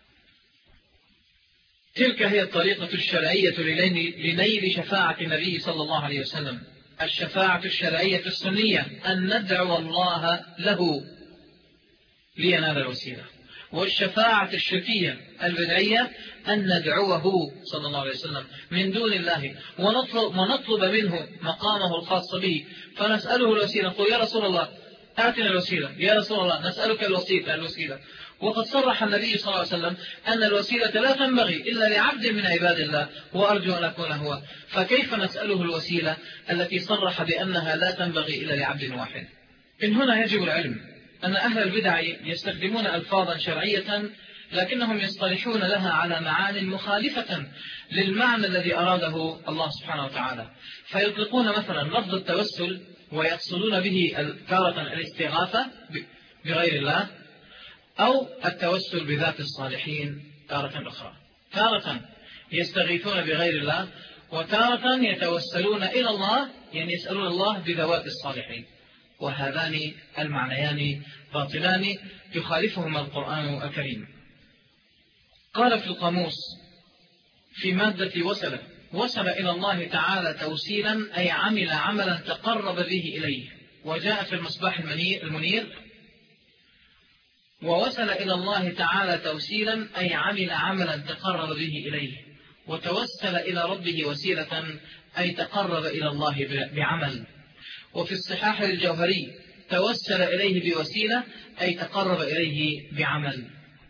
تلك هي الطريقة الشرعية لنيل شفاعة النبي صلى الله عليه وسلم. الشفاعة الشرعية السنية أن ندعو الله له لينال الوسيلة، والشفاعة الشركية البدعية أن ندعوه صلى الله عليه وسلم من دون الله ونطلب, ونطلب منه مقامه الخاص به، فنسأله الوسيلة، نقول: يا رسول الله آتنا الوسيلة يا رسول الله، نسألك الوسيلة الوسيلة وقد صرح النبي صلى الله عليه وسلم أن الوسيلة لا تنبغي إلا لعبد من عباد الله، وأرجو أن أكون هو. فكيف نسأله الوسيلة التي صرح بأنها لا تنبغي إلا لعبد واحد؟ من هنا يجب العلم أن أهل البدع يستخدمون ألفاظا شرعية لكنهم يصطلحون لها على معان مخالفة للمعنى الذي أراده الله سبحانه وتعالى، فيطلقون مثلا لفظ التوسل ويقصدون به تارة الاستغاثة بغير الله، أو التوسل بذات الصالحين تارة أخرى. تارة يستغيثون بغير الله، وتارة يتوسلون إلى الله، يعني يسألون الله بذوات الصالحين، وهذان المعنيان باطلان يخالفهما القرآن الكريم. قال في القاموس في مادة وصل: وصل إلى الله تعالى توسيلا أي عمل عملا تقرب به إليه. وجاء في المصباح المنير: ووصل إلى الله تعالى توسيلا أي عمل عملا تقرب به إليه. وتوسل إلى ربه وسيلة أي تقرب إلى الله بعمل. وفي الصحاح الجوهري: توسل إليه بوسيلة أي تقرب إليه بعمل.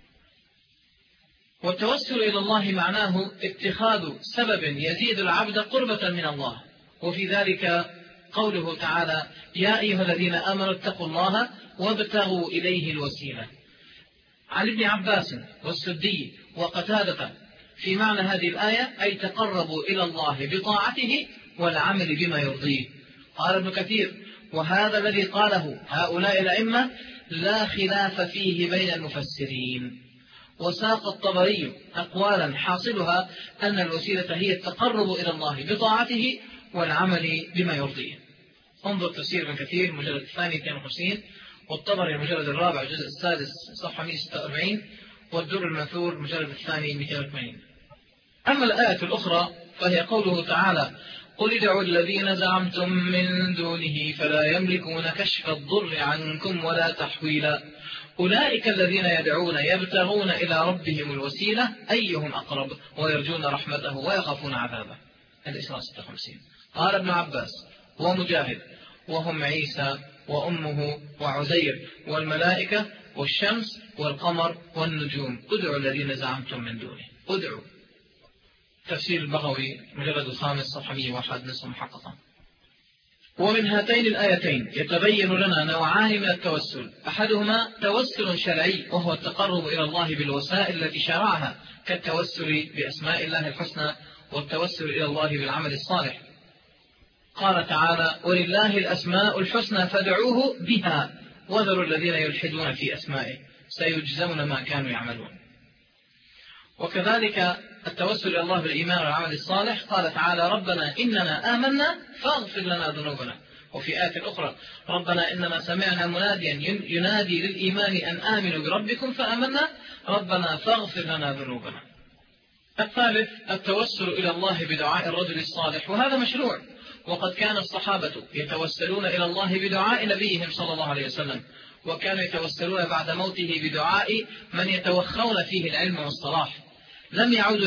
والتوسل إلى الله معناه اتخاذ سبب يزيد العبد قربة من الله، وفي ذلك قوله تعالى: يا أيها الذين آمنوا اتقوا الله وابتغوا إليه الوسيلة. عن ابن عباس والسدي وقتادة في معنى هذه الآية: أي تقربوا إلى الله بطاعته والعمل بما يرضيه. قال ابن كثير: وهذا الذي قاله هؤلاء الأئمة لا خلاف فيه بين المفسرين. وساق الطبري أقوالا حاصلها أن الوسيلة هي التقرب إلى الله بطاعته والعمل بما يرضيه. انظر تفسير ابن كثير المجلد الثاني اثنين وخمسين، والطبري المجلد الرابع الجزء السادس صفحة مئة وستة وأربعين، والدر المنثور المجلد الثاني مئتين وثمانين. أما الآية الأخرى فهي قوله تعالى: قل ادعوا الذين زعمتم من دونه فلا يملكون كشف الضر عنكم ولا تحويلا أولئك الذين يدعون يبتغون إلى ربهم الوسيلة أيهم أقرب ويرجون رحمته ويخافون عذابه. الإسراء ستة وخمسين. قال ابن عباس ومجاهد: وهم عيسى وأمه وعزير والملائكة والشمس والقمر والنجوم، ادعوا الذين زعمتم من دونه. ادعوا. تفسير البغوي مجلد الخامس صفحة مئة وواحد نصف محققة. ومن هاتين الآيتين يتبين لنا نوعان من التوسل: أحدهما توسل شرعي وهو التقرب إلى الله بالوسائل التي شرعها كالتوسل بأسماء الله الحسنى والتوسل إلى الله بالعمل الصالح. قال تعالى: ولله الأسماء الحسنى فادعوه بها وذروا الذين يلحدون في أسمائه سيجزون ما كانوا يعملون. وكذلك التوسل إلى الله بالإيمان والعمل الصالح. قال تعالى: ربنا إننا آمنا فاغفر لنا ذنوبنا. وفي آية أخرى: ربنا إننا سمعنا مناديا ينادي للإيمان أن آمنوا بربكم فآمنا ربنا فاغفر لنا ذنوبنا. الثالث التوسل إلى الله بدعاء الرجل الصالح، وهذا مشروع، وقد كان الصحابة يتوسلون إلى الله بدعاء نبيهم صلى الله عليه وسلم، وكانوا يتوسلون بعد موته بدعاء من يتوخون فيه العلم والصلاح. لم يعودوا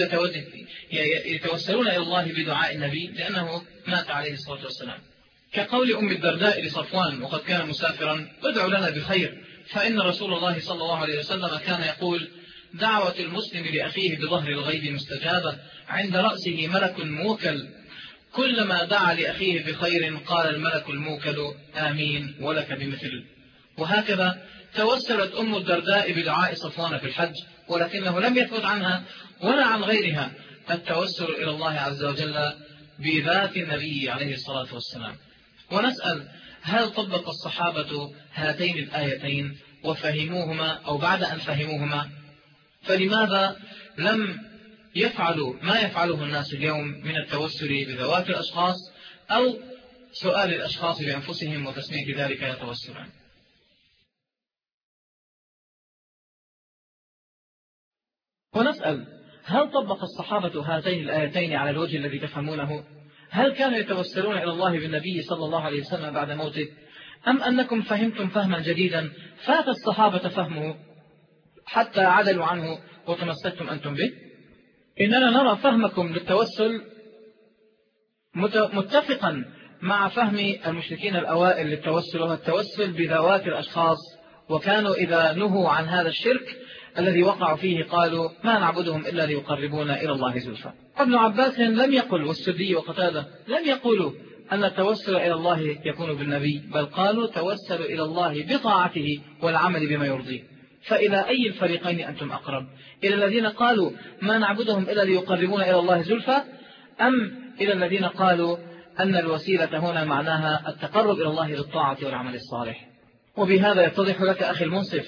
يتوسلون إلى الله بدعاء النبي لأنه مات عليه الصلاة والسلام، كقول أم الدرداء لصفوان وقد كان مسافرا: ادعوا لنا بخير، فإن رسول الله صلى الله عليه وسلم كان يقول: دعوة المسلم لأخيه بظهر الغيب مستجابة، عند رأسه ملك موكل، كلما دعا لأخيه بخير قال الملك الموكل آمين ولك بمثل. وهكذا توسلت أم الدرداء بدعاء صفوان في الحج، ولكنه لم يثبت عنها ولا عن غيرها التوسل إلى الله عز وجل بذات النبي عليه الصلاة والسلام. ونسأل: هل طبق الصحابة هاتين الآيتين وفهموهما أو بعد أن فهموهما؟ فلماذا لم يفعلوا ما يفعله الناس اليوم من التوسل بذوات الأشخاص أو سؤال الأشخاص بأنفسهم وتسمية ذلك يتوسلا؟ ونسأل: هل طبق الصحابة هاتين الآيتين على الوجه الذي تفهمونه؟ هل كانوا يتوسلون إلى الله بالنبي صلى الله عليه وسلم بعد موته، أم أنكم فهمتم فهما جديدا فات الصحابة فهمه حتى عدلوا عنه وتمسكتم أنتم به؟ إننا نرى فهمكم للتوسل متفقا مع فهم المشركين الأوائل للتوسل، وهو التوسل بذوات الأشخاص، وكانوا إذا نهوا عن هذا الشرك الذي وقعوا فيه قالوا ما نعبدهم إلا ليقربونا إلى الله زلفى. ابن عباس لم يقل، والسدي وقتادة لم يقولوا أن التوسل إلى الله يكون بالنبي، بل قالوا توسلوا إلى الله بطاعته والعمل بما يرضيه. فإلى أي الفريقين أنتم أقرب؟ إلى الذين قالوا ما نعبدهم إلا ليقربونا إلى الله زلفى، أم إلى الذين قالوا أن الوسيلة هنا معناها التقرب إلى الله بالطاعة والعمل الصالح؟ وبهذا يتضح لك أخي المنصف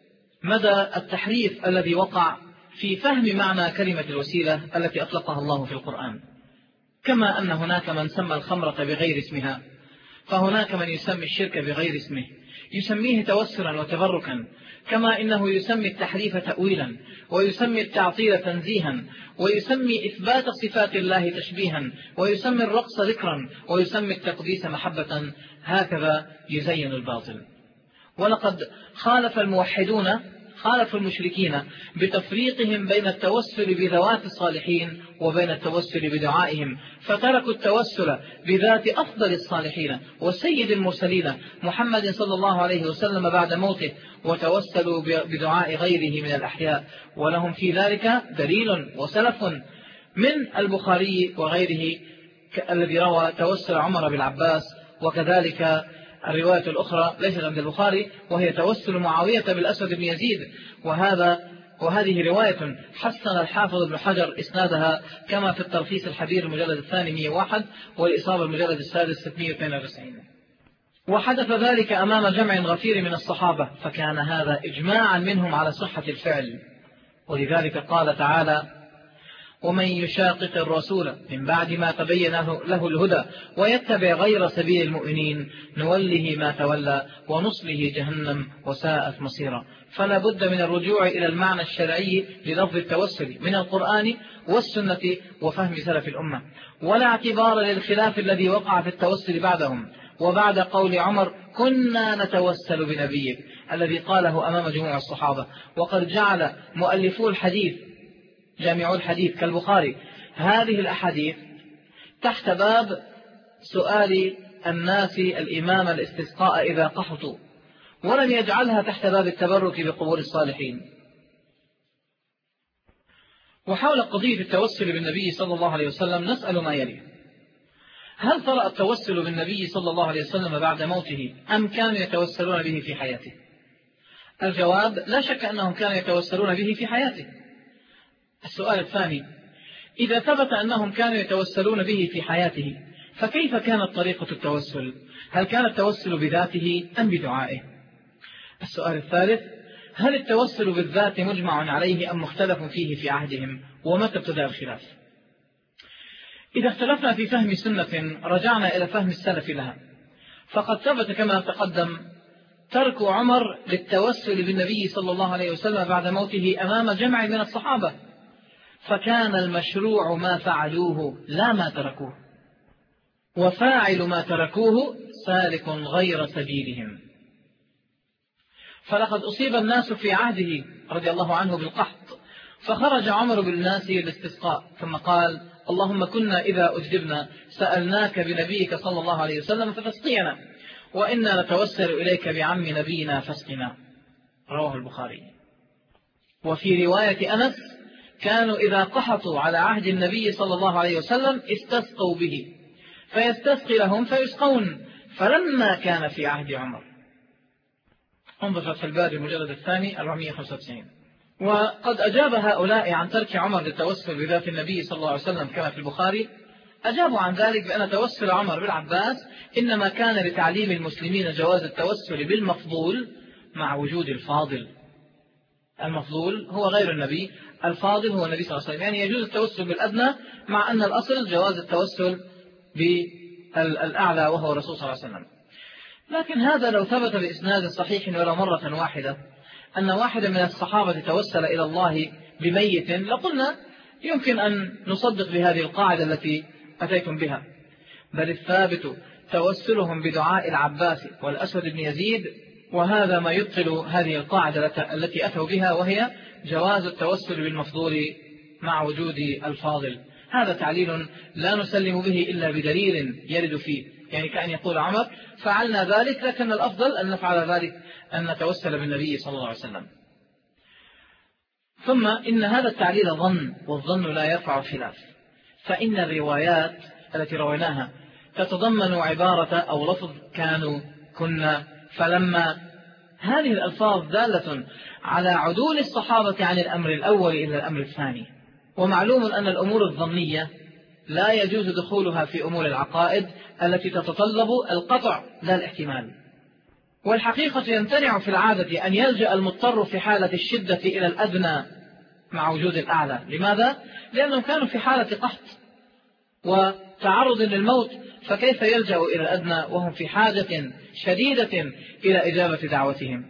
مدى التحريف الذي وقع في فهم معنى كلمة الوسيلة التي أطلقها الله في القرآن. كما أن هناك من سمى الخمرة بغير اسمها، فهناك من يسمي الشرك بغير اسمه، يسميه توسلا وتبركا، كما إنه يسمي التحريف تأويلا، ويسمي التعطيل تنزيها، ويسمي إثبات صفات الله تشبيها، ويسمي الرقص ذكرا، ويسمي التقديس محبة. هكذا يزين الباطل. ولقد خالف الموحدون خالف المشركين بتفريقهم بين التوسل بذوات الصالحين وبين التوسل بدعائهم، فتركوا التوسل بذات أفضل الصالحين وسيد المرسلين محمد صلى الله عليه وسلم بعد موته، وتوسلوا بدعاء غيره من الأحياء. ولهم في ذلك دليل وسلف من البخاري وغيره الذي روى توسل عمر بالعباس، وكذلك الرواية الأخرى ليست عند البخاري وهي توسل معاوية بالأسود بن يزيد، وهذا وهذه رواية حسن الحافظ ابن حجر إسنادها كما في التلخيص الحبير المجلد الثاني مئة وواحد والإصابة المجلد السادس ستمئة واثنين وتسعين. وحدث ذلك أمام جمع غفير من الصحابة، فكان هذا إجماعا منهم على صحة الفعل. ولذلك قال تعالى: ومن يشاقق الرسول من بعد ما تبين له الهدى ويتبع غير سبيل المؤمنين نوله ما تولى ونصله جهنم وساءت مصيرا. فلا بد من الرجوع إلى المعنى الشرعي للفظ التوسل من القرآن والسنة وفهم سلف الأمة، ولا اعتبار للخلاف الذي وقع في التوسل بعدهم وبعد قول عمر كنا نتوسل بنبيك الذي قاله أمام جموع الصحابة. وقد جعل مؤلفو الحديث جامعو الحديث كالبخاري هذه الأحاديث تحت باب سؤال الناس الإمام الاستسقاء إذا قحطوا، ولم يجعلها تحت باب التبرك بقبور الصالحين. وحول قضية التوسل بالنبي صلى الله عليه وسلم نسأل ما يلي: هل طرأ التوسل بالنبي صلى الله عليه وسلم بعد موته أم كانوا يتوسلون به في حياته؟ الجواب: لا شك أنهم كانوا يتوسلون به في حياته. السؤال الثاني: إذا ثبت أنهم كانوا يتوسلون به في حياته فكيف كانت طريقة التوسل؟ هل كان التوسل بذاته أم بدعائه؟ السؤال الثالث: هل التوسل بالذات مجمع عليه أم مختلف فيه في عهدهم؟ ومتى ابتدأ الخلاف؟ إذا اختلفنا في فهم سنة رجعنا إلى فهم السلف لها، فقد ثبت كما تقدم ترك عمر للتوسل بالنبي صلى الله عليه وسلم بعد موته أمام جمع من الصحابة، فكان المشروع ما فعلوه لا ما تركوه، وفاعل ما تركوه سالك غير سبيلهم. فلقد أصيب الناس في عهده رضي الله عنه بالقحط، فخرج عمر بالناس للاستسقاء ثم قال: اللهم كنا إذا أجدبنا سألناك بنبيك صلى الله عليه وسلم فتسقينا، وإنا نتوسل إليك بعم نبينا فاسقنا. رواه البخاري. وفي رواية أنس: كانوا إذا قحطوا على عهد النبي صلى الله عليه وسلم استسقوا به، فيستسقي لهم فيسقون، فلما كان في عهد عمر. انظر في الباب المجلد الثاني أربعمئة وخمسة وتسعين. وقد أجاب هؤلاء عن ترك عمر للتوسل بذات النبي صلى الله عليه وسلم كما في البخاري، أجابوا عن ذلك بأن توسل عمر بالعباس إنما كان لتعليم المسلمين جواز التوسل بالمفضول مع وجود الفاضل. المفضول هو غير النبي، الفاضل هو النبي صلى الله عليه وسلم، يعني يجوز التوسل بالأدنى مع أن الأصل جواز التوسل بالأعلى وهو الرسول صلى الله عليه وسلم. لكن هذا لو ثبت بإسناد صحيح ولو مرة واحدة أن واحدا من الصحابة توسل إلى الله بميت لقلنا يمكن أن نصدق بهذه القاعدة التي أتيتم بها، بل الثابت توسلهم بدعاء العباس والأسود بن يزيد، وهذا ما يبطل هذه القاعدة التي أتوا بها، وهي جواز التوسل بالمفضول مع وجود الفاضل. هذا تعليل لا نسلم به إلا بدليل يرد فيه، يعني كأن يقول عمر فعلنا ذلك، لكن الأفضل أن نفعل ذلك، أن نتوسل بالنبي صلى الله عليه وسلم. ثم إن هذا التعليل ظن، والظن لا يرفع الخلاف، فإن الروايات التي رويناها تتضمن عبارة أو لفظ كانوا كنا فلما، هذه الألفاظ دالة على عدول الصحابة عن الأمر الأول إلى الأمر الثاني. ومعلوم أن الأمور الظنية لا يجوز دخولها في أمور العقائد التي تتطلب القطع لا الاحتمال. والحقيقة يمتنع في العادة أن يلجأ المضطر في حالة الشدة إلى الأدنى مع وجود الأعلى. لماذا؟ لأنهم كانوا في حالة قحط وتعرض للموت، فكيف يلجأ إلى الأدنى وهم في حاجة شديدة إلى إجابة دعوتهم؟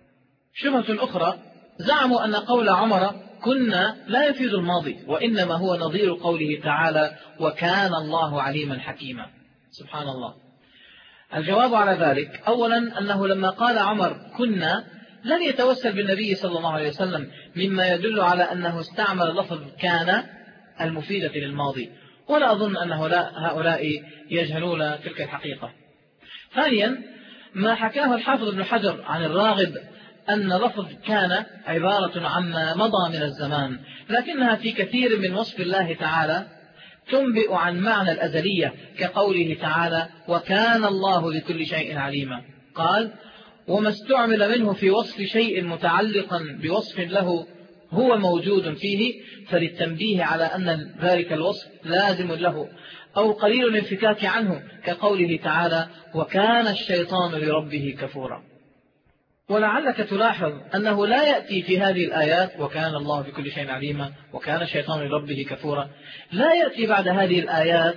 شبهة أخرى، زعموا أن قول عمر كنا لا يفيد الماضي، وإنما هو نظير قوله تعالى وكان الله عليما حكيما. سبحان الله. الجواب على ذلك أولا أنه لما قال عمر كنا لم يتوسل بالنبي صلى الله عليه وسلم، مما يدل على أنه استعمل لفظ كان المفيدة للماضي، ولا أظن أن هؤلاء يجهلون تلك الحقيقة. ثانيا ما حكاه الحافظ ابن حجر عن الراغب أن لفظ كان عبارة عما مضى من الزمان، لكنها في كثير من وصف الله تعالى تنبئ عن معنى الأزلية، كقوله تعالى وكان الله بكل شيء عليما. قال وما استعمل منه في وصف شيء متعلقا بوصف له هو موجود فيه، فللتنبيه على أن ذلك الوصف لازم له أو قليل الانفكاك عنه، كقوله تعالى وكان الشيطان لربه كفورا. ولعلك تلاحظ أنه لا يأتي في هذه الآيات وكان الله بكل شيء عليما وكان الشيطان لربه كفورا، لا يأتي بعد هذه الآيات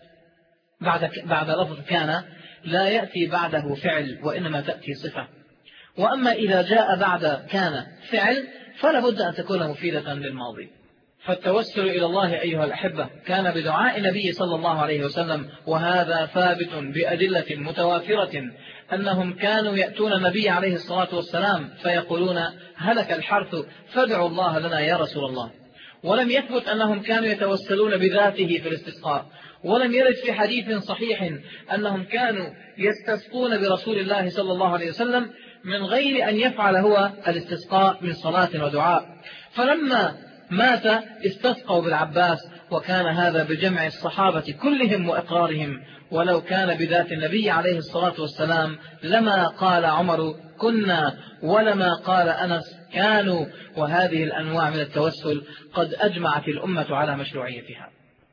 بعد, بعد لفظ كان لا يأتي بعده فعل، وإنما تأتي صفة. وأما إذا جاء بعد كان فعل فلا بد أن تكون مفيدة للماضي. فالتوسل إلى الله أيها الأحبة كان بدعاء النبي صلى الله عليه وسلم، وهذا ثابت بأدلة متوافرة أنهم كانوا يأتون النبي عليه الصلاة والسلام فيقولون هلك الحرث فادعوا الله لنا يا رسول الله. ولم يثبت أنهم كانوا يتوسلون بذاته في الاستسقاء، ولم يرد في حديث صحيح أنهم كانوا يستسقون برسول الله صلى الله عليه وسلم من غير أن يفعل هو الاستسقاء من صلاة ودعاء. فلما مات استسقوا بالعباس، وكان هذا بجمع الصحابة كلهم وإقرارهم. ولو كان بذات النبي عليه الصلاة والسلام لما قال عمر كنا ولما قال أنس كانوا. وهذه الأنواع من التوسل قد أجمعت الأمة على مشروعيتها.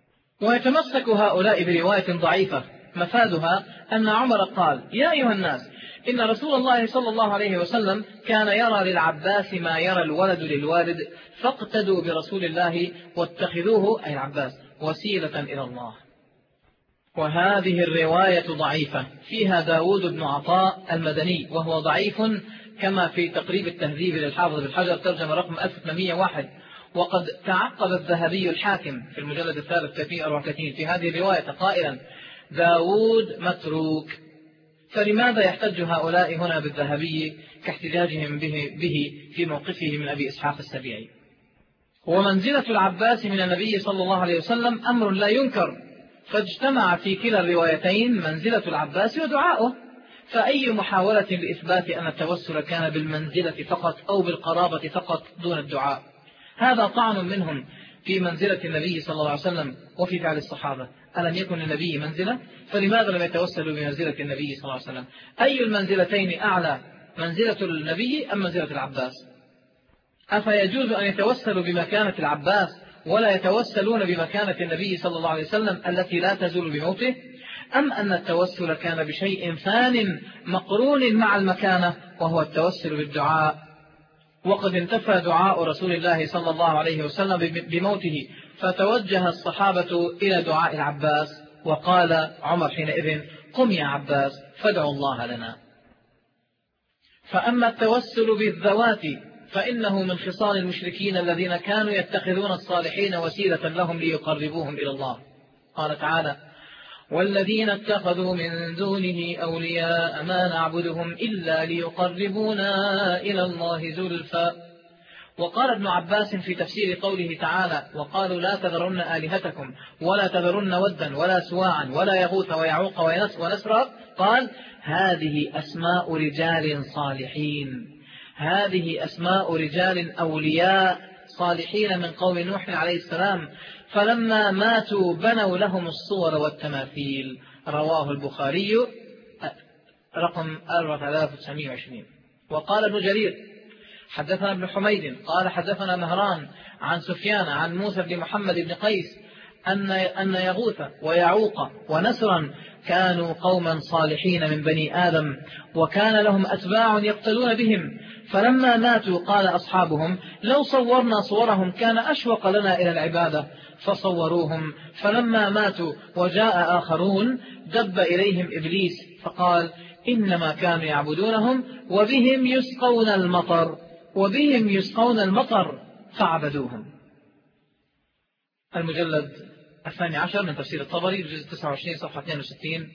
ويتمسك هؤلاء برواية ضعيفة مفادها أن عمر قال يا أيها الناس إن رسول الله صلى الله عليه وسلم كان يرى للعباس ما يرى الولد للوالد، فاقتدوا برسول الله واتخذوه أي العباس وسيلة إلى الله. وهذه الرواية ضعيفة، فيها داود بن عطاء المدني وهو ضعيف كما في تقريب التهذيب للحافظ بن حجر ترجمة رقم ألف وثمانمائة وواحد. وقد تعقب الذهبي الحاكم في المجلد الثالث ثلاثمائة وأربعة وثلاثين في هذه الرواية قائلا داود متروك. فلماذا يحتج هؤلاء هنا بالذهبي كاحتجاجهم به, به في موقفه من أبي إسحاق السبيعي؟ ومنزلة العباس من النبي صلى الله عليه وسلم أمر لا ينكر، فاجتمع في كلا الروايتين منزلة العباس ودعاؤه. فأي محاولة لإثبات أن التوسل كان بالمنزلة فقط أو بالقرابة فقط دون الدعاء هذا طعن منهم في منزلة النبي صلى الله عليه وسلم وفي فعل الصحابة. ألم يكن للنبي منزلة؟ فلماذا لم يتوسلوا بمنزلة النبي صلى الله عليه وسلم؟ أي المنزلتين أعلى، منزلة النبي أم منزلة العباس؟ أفيجوز أن يتوسلوا بمكانة العباس ولا يتوسلون بمكانة النبي صلى الله عليه وسلم التي لا تزول بموته؟ أم أن التوسل كان بشيء ثان مقرون مع المكانة وهو التوسل بالدعاء؟ وقد انتفى دعاء رسول الله صلى الله عليه وسلم بموته، فتوجه الصحابة إلى دعاء العباس، وقال عمر حينئذ قم يا عباس فادعوا الله لنا. فأما التوسل بالذوات فإنه من خصال المشركين الذين كانوا يتخذون الصالحين وسيلة لهم ليقربوهم إلى الله. قال تعالى والذين اتخذوا من دونه أولياء ما نعبدهم إلا ليقربونا إلى الله زلفى وقال ابن عباس في تفسير قوله تعالى وقالوا لا تذرن آلهتكم ولا تذرن ودا ولا سواعا ولا يغوث ويعوق ونسرا، قال هذه أسماء رجال صالحين، هذه أسماء رجال أولياء صالحين من قوم نوح عليه السلام، فلما ماتوا بنوا لهم الصور والتماثيل. رواه البخاري رقم أربعة آلاف وتسعمائة وعشرين. وقال ابن جرير حدثنا ابن حميد قال حدثنا مهران عن سفيان عن موسى بن محمد بن قيس أن أن يغوث ويعوق ونسرا كانوا قوما صالحين من بني آدم، وكان لهم أتباع يقتلون بهم، فلما ماتوا قال أصحابهم لو صورنا صورهم كان أشوق لنا إلى العبادة، فصوروهم، فلما ماتوا وجاء آخرون دب إليهم إبليس فقال إنما كانوا يعبدونهم وبهم يسقون المطر وبهم يسقون المطر فعبدوهم. المجلد الثاني عشر من تفسير الطبري الجزء تسعة وعشرين صفحة اثنين وستين.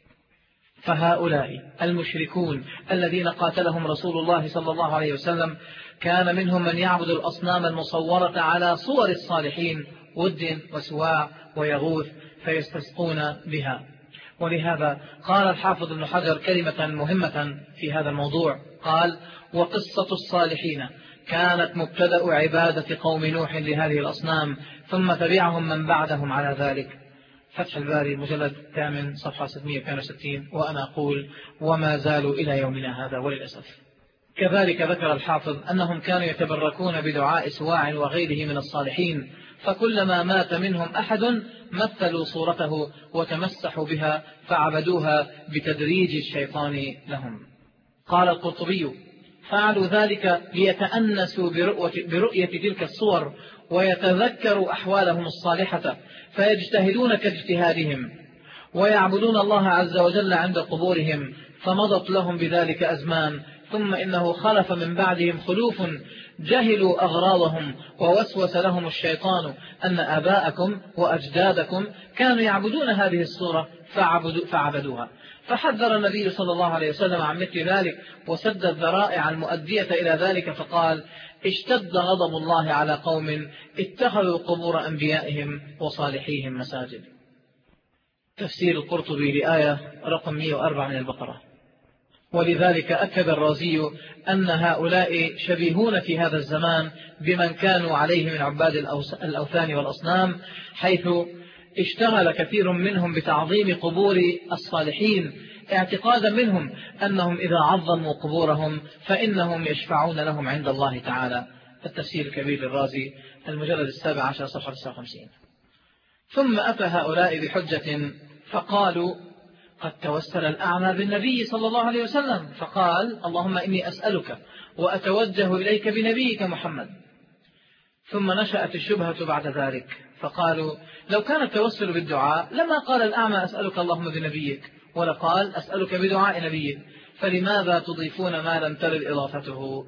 فهؤلاء المشركون الذين قاتلهم رسول الله صلى الله عليه وسلم كان منهم من يعبد الأصنام المصورة على صور الصالحين ود وسواع ويغوث فيستسقون بها. ولهذا قال الحافظ ابن حجر كلمة مهمة في هذا الموضوع، قال وقصة الصالحين كانت مبتدأ عبادة قوم نوح لهذه الأصنام، ثم تبعهم من بعدهم على ذلك. فتح الباري المجلد الثامن صفحة ستمائة واثنين وستين. وأنا أقول وما زالوا إلى يومنا هذا وللأسف. كذلك ذكر الحافظ أنهم كانوا يتبركون بدعاء سواع وغيره من الصالحين، فكلما مات منهم أحد مثلوا صورته وتمسحوا بها فعبدوها بتدريج الشيطان لهم. قال القرطبي فعلوا ذلك ليتأنسوا برؤية تلك الصور ويتذكروا أحوالهم الصالحة فيجتهدون كاجتهادهم ويعبدون الله عز وجل عند قبورهم، فمضت لهم بذلك أزمان، ثم إنه خلف من بعدهم خلوف جهلوا أغراضهم ووسوس لهم الشيطان أن آباءكم وأجدادكم كانوا يعبدون هذه الصورة فعبدوها، فحذر النبي صلى الله عليه وسلم عن مثل ذلك وسد الذرائع المؤدية إلى ذلك، فقال اشتد غضب الله على قوم اتخذوا قبور أنبيائهم وصالحيهم مساجد. تفسير القرطبي لآية رقم مئة وأربعة من البقرة. ولذلك أكد الرازي أن هؤلاء شبيهون في هذا الزمان بمن كانوا عليه من عباد الأوثان والأصنام، حيث اشتغل كثير منهم بتعظيم قبور الصالحين اعتقادا منهم أنهم إذا عظموا قبورهم فإنهم يشفعون لهم عند الله تعالى. التفسير الكبير للرازي المجلد السابع عشر صفحة تسعة وخمسين. ثم أتى هؤلاء بحجة فقالوا قد توسل الأعمى بالنبي صلى الله عليه وسلم، فقال اللهم إني أسألك وأتوجه إليك بنبيك محمد. ثم نشأت الشبهة بعد ذلك، فقالوا لو كان التوسل بالدعاء لما قال الأعمى أسألك اللهم بنبيك، ولا قال أسألك بدعاء نبيك، فلماذا تضيفون ما لم ترد إضافته؟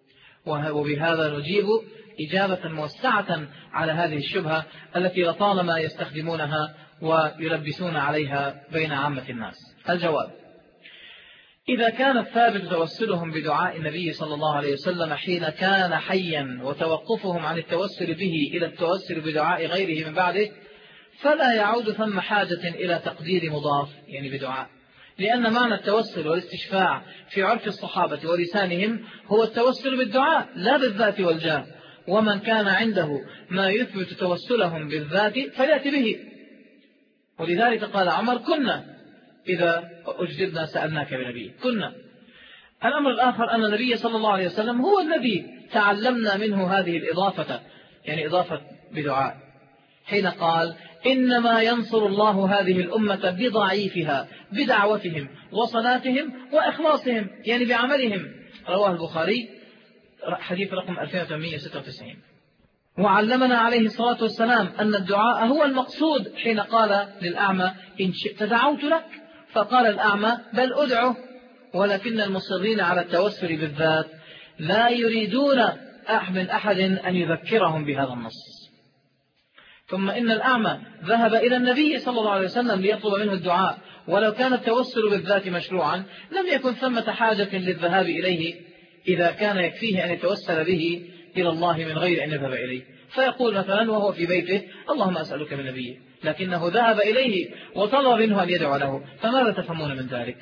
وبهذا نجيب إجابة موسعة على هذه الشبهة التي لطالما يستخدمونها ويلبسون عليها بين عامة الناس. الجواب: إذا كان الثابت توسلهم بدعاء النبي صلى الله عليه وسلم حين كان حيا وتوقفهم عن التوسل به إلى التوسل بدعاء غيره من بعده، فلا يعود ثم حاجة إلى تقدير مضاف يعني بدعاء، لأن معنى التوسل والاستشفاع في عرف الصحابة ولسانهم هو التوسل بالدعاء لا بالذات والجاه، ومن كان عنده ما يثبت توسلهم بالذات فليأتي به. ولذلك قال عمر كنا إذا أجدبنا سألناك بنبي كنا. الأمر الآخر أن النبي صلى الله عليه وسلم هو الذي تعلمنا منه هذه الإضافة، يعني إضافة بدعاء، حين قال إنما ينصر الله هذه الأمة بضعيفها بدعوتهم وصلاتهم وإخلاصهم، يعني بعملهم. رواه البخاري حديث رقم ألفين وثمانمائة وستة وتسعين. وعلمنا عليه الصلاة والسلام أن الدعاء هو المقصود، حين قال للأعمى إن شئت دعوت لك، فقال الأعمى بل أدعو، ولكن المصرين على التوسل بالذات لا يريدون من أحد أن يذكرهم بهذا النص. ثم إن الأعمى ذهب إلى النبي صلى الله عليه وسلم ليطلب منه الدعاء، ولو كان التوسل بالذات مشروعا لم يكن ثمة حاجة للذهاب إليه إذا كان يكفيه أن يتوسل به إلى الله من غير أن يذهب إليه، فيقول مثلا وهو في بيته اللهم أسألك من نبيه، لكنه ذهب إليه وطلب منه أن يدعو له، فماذا تفهمون من ذلك؟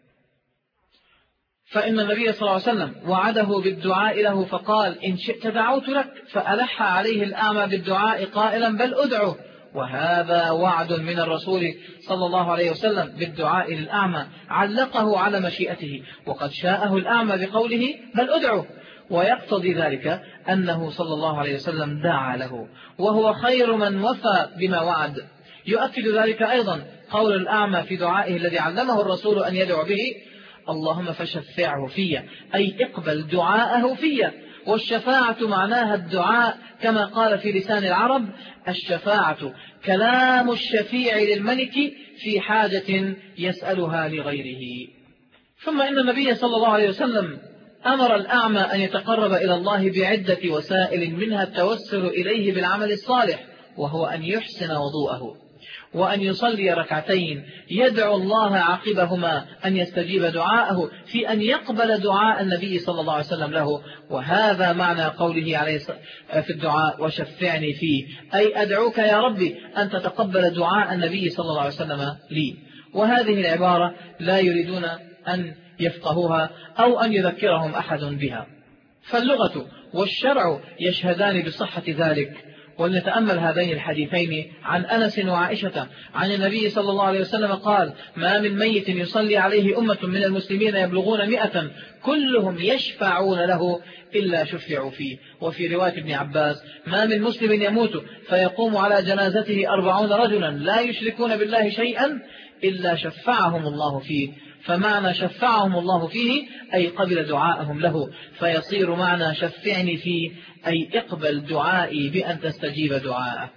فإن النبي صلى الله عليه وسلم وعده بالدعاء له فقال إن شئت دعوت لك، فألح عليه الأعمى بالدعاء قائلا بل أدعو، وهذا وعد من الرسول صلى الله عليه وسلم بالدعاء للأعمى علقه على مشيئته، وقد شاءه الأعمى بقوله بل أدعو، ويقتضي ذلك أنه صلى الله عليه وسلم دعا له، وهو خير من وفى بما وعد. يؤكد ذلك أيضا قول الأعمى في دعائه الذي علمه الرسول أن يدعو به اللهم فشفعه في، أي اقبل دعاءه في، والشفاعة معناها الدعاء كما قال في لسان العرب الشفاعة كلام الشفيع للملك في حاجة يسألها لغيره. ثم إن النبي صلى الله عليه وسلم أمر الأعمى أن يتقرب إلى الله بعدة وسائل، منها التوسل إليه بالعمل الصالح، وهو أن يحسن وضوءه، وأن يصلي ركعتين يدعو الله عقبهما أن يستجيب دعاءه في أن يقبل دعاء النبي صلى الله عليه وسلم له، وهذا معنى قوله عليه في الدعاء وشفعني فيه، أي أدعوك يا ربي أن تتقبل دعاء النبي صلى الله عليه وسلم لي. وهذه العبارة لا يريدون أن يفقهوها أو أن يذكرهم أحد بها، فاللغة والشرع يشهدان بصحة ذلك. ولنتأمل هذين الحديثين عن أنس وعائشة عن النبي صلى الله عليه وسلم قال ما من ميت يصلي عليه أمة من المسلمين يبلغون مئة كلهم يشفعون له إلا شفعوا فيه. وفي رواية ابن عباس ما من مسلم يموت فيقوم على جنازته أربعون رجلا لا يشركون بالله شيئا إلا شفعهم الله فيه. فمعنى شفعهم الله فيه أي قبل دعاءهم له، فيصير معنى شفعني فيه أي اقبل دعائي بأن تستجيب دعاءه.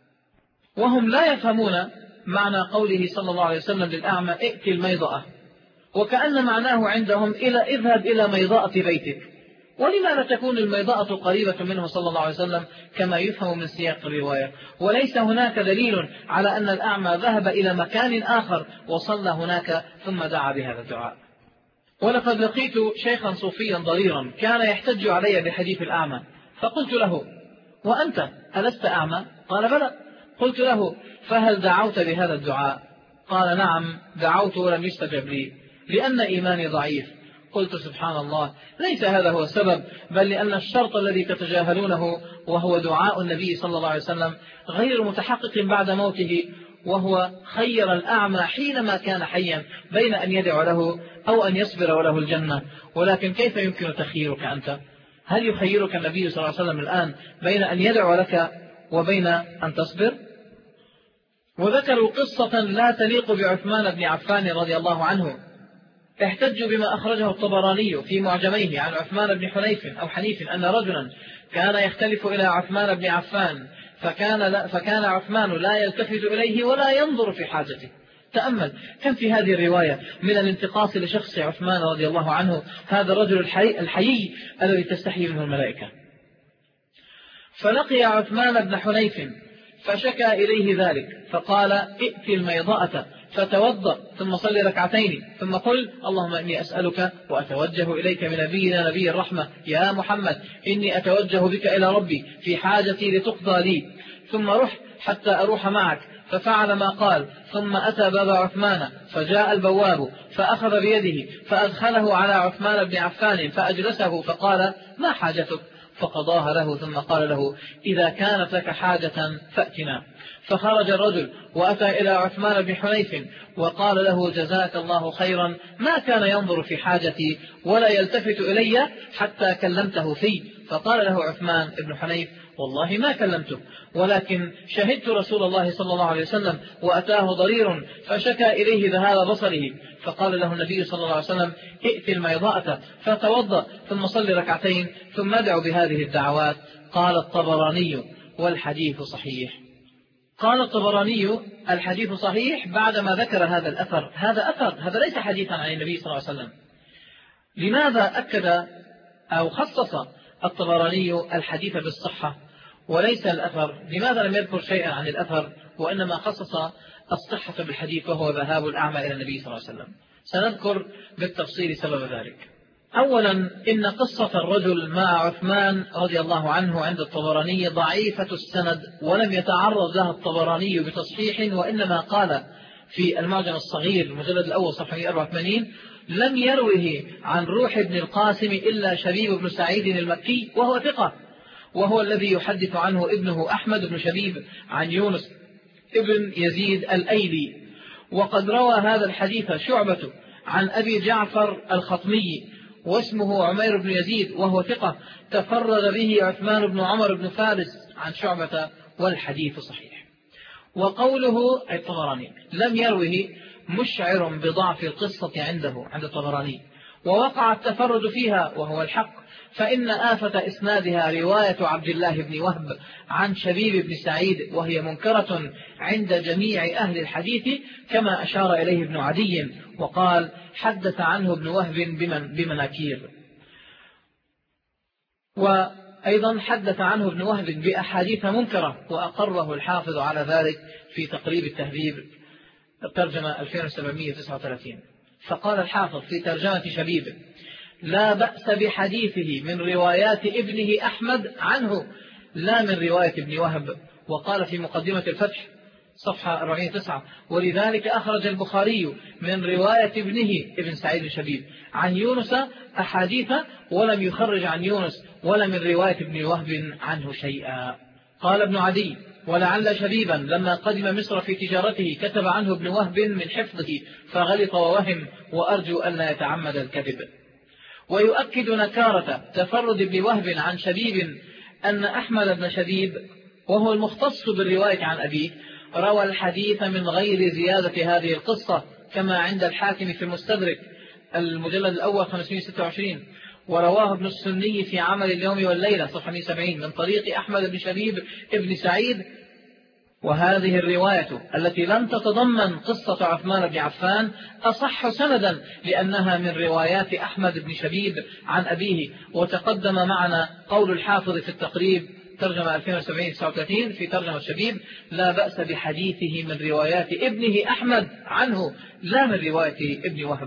وهم لا يفهمون معنى قوله صلى الله عليه وسلم للأعمى ائت الميضأة، وكأن معناه عندهم إلى اذهب إلى ميضأة بيتك. ولماذا تكون الميضأة قريبة منه صلى الله عليه وسلم كما يفهم من سياق الرواية، وليس هناك دليل على أن الأعمى ذهب إلى مكان آخر وصلى هناك ثم دعا بهذا الدعاء. ولقد لقيت شيخا صوفيا ضريرا كان يحتج علي بحديث الأعمى، فقلت له وأنت ألست أعمى؟ قال بلى. قلت له فهل دعوت بهذا الدعاء؟ قال نعم دعوت ولم يستجب لي لأن إيماني ضعيف. قلت سبحان الله، ليس هذا هو السبب، بل لأن الشرط الذي تتجاهلونه وهو دعاء النبي صلى الله عليه وسلم غير متحقق بعد موته، وهو خير الأعمى حينما كان حيا بين أن يدعو له أو أن يصبر وله الجنة. ولكن كيف يمكن تخييرك أنت؟ هل يخيرك النبي صلى الله عليه وسلم الآن بين أن يدعو لك وبين أن تصبر؟ وذكروا قصة لا تليق بعثمان بن عفان رضي الله عنه، احتجوا بما أخرجه الطبراني في معجميه عن عثمان بن حنيف أو حنيف أن رجلا كان يختلف إلى عثمان بن عفان فكان, فكان عثمان لا يلتفت إليه ولا ينظر في حاجته. تأمل كم في هذه الرواية من الانتقاص لشخص عثمان رضي الله عنه، هذا الرجل الحي, الحيي الذي تستحي منه الملائكة. فلقي عثمان بن حنيف فشكى إليه ذلك فقال ائت الميضأة فتوضأ ثم صل ركعتين ثم قل اللهم إني أسألك وأتوجه إليك من نبينا نبي الرحمة يا محمد إني أتوجه بك إلى ربي في حاجتي لتقضى لي، ثم رح حتى أروح معك. ففعل ما قال، ثم أتى باب عثمان فجاء البواب فأخذ بيده فأدخله على عثمان بن عفان فأجلسه فقال ما حاجتك؟ فقضاها له ثم قال له إذا كانت لك حاجة فأتنا. فخرج الرجل وأتى إلى عثمان بن حنيف وقال له جزاك الله خيرا، ما كان ينظر في حاجتي ولا يلتفت إلي حتى كلمته فيه. فقال له عثمان بن حنيف والله ما كلمته، ولكن شهدت رسول الله صلى الله عليه وسلم وأتاه ضرير فشكى إليه ذهاب بصره، فقال له النبي صلى الله عليه وسلم ائت الميضاءة فتوضأ ثم صل ركعتين ثم ادعو بهذه الدعوات. قال الطبراني والحديث صحيح. قال الطبراني الحديث صحيح بعدما ذكر هذا الأثر. هذا أثر، هذا ليس حديثا عن النبي صلى الله عليه وسلم. لماذا أكد أو خصص الطبراني الحديث بالصحة وليس الأثر؟ لماذا لم يذكر شيئا عن الأثر وإنما خصص الصحة بالحديث وهو ذهاب الأعمى إلى النبي صلى الله عليه وسلم؟ سنذكر بالتفصيل سبب ذلك. أولا إن قصة الرجل مع عثمان رضي الله عنه عند الطبراني ضعيفة السند، ولم يتعرض لها الطبراني بتصحيح، وإنما قال في المعجم الصغير المجلد الأول صفحة أربعة وثمانين: لم يروه عن روح بن القاسم إلا شبيب بن سعيد المكي وهو ثقة، وهو الذي يحدث عنه ابنه أحمد بن شبيب عن يونس ابن يزيد الأيلي. وقد روى هذا الحديث شعبة عن أبي جعفر الخطمي واسمه عمير بن يزيد وهو ثقة، تفرد به عثمان بن عمر بن فارس عن شعبة، والحديث صحيح. وقوله أي الطبراني لم يروه مشعر بضعف القصة عنده عند الطبراني، ووقع التفرد فيها وهو الحق، فإن آفة إسنادها رواية عبد الله بن وهب عن شبيب بن سعيد، وهي منكرة عند جميع أهل الحديث، كما أشار إليه ابن عدي وقال حدث عنه ابن وهب بمن بمناكير. وأيضا حدث عنه ابن وهب بأحاديث منكرة، وأقره الحافظ على ذلك في تقريب التهذيب الترجمة ألفين وسبعمائة وتسعة وثلاثين. فقال الحافظ في ترجمة شبيب: لا بأس بحديثه من روايات ابنه أحمد عنه لا من رواية ابن وهب. وقال في مقدمة الفتح صفحة أربعمائة وتسعة: ولذلك أخرج البخاري من رواية ابنه ابن سعيد الشبيب عن يونس أحاديث، ولم يخرج عن يونس ولا من رواية ابن وهب عنه شيئا. قال ابن عدي: ولعل شبيبا لما قدم مصر في تجارته كتب عنه ابن وهب من حفظه فغلط ووهم، وأرجو أن لا يتعمد الكذب. ويؤكد نكارة تفرد ابن وهب عن شبيب أن أحمد بن شبيب وهو المختص بالرواية عن أبيه روى الحديث من غير زيادة هذه القصة، كما عند الحاكم في المستدرك المجلد الأول خمسمائة وستة وعشرين، ورواه ابن السني في عمل اليوم والليلة صفحة مئة وسبعين من طريق أحمد بن شبيب ابن سعيد. وهذه الرواية التي لم تتضمن قصة عثمان بن عفان أصح سندا، لأنها من روايات أحمد بن شبيب عن أبيه. وتقدم معنا قول الحافظ في التقريب ترجمة ألفين وسبعمائة وتسعة وثلاثين في ترجمة شبيب: لا بأس بحديثه من روايات ابنه أحمد عنه لا من رواية ابن وهب.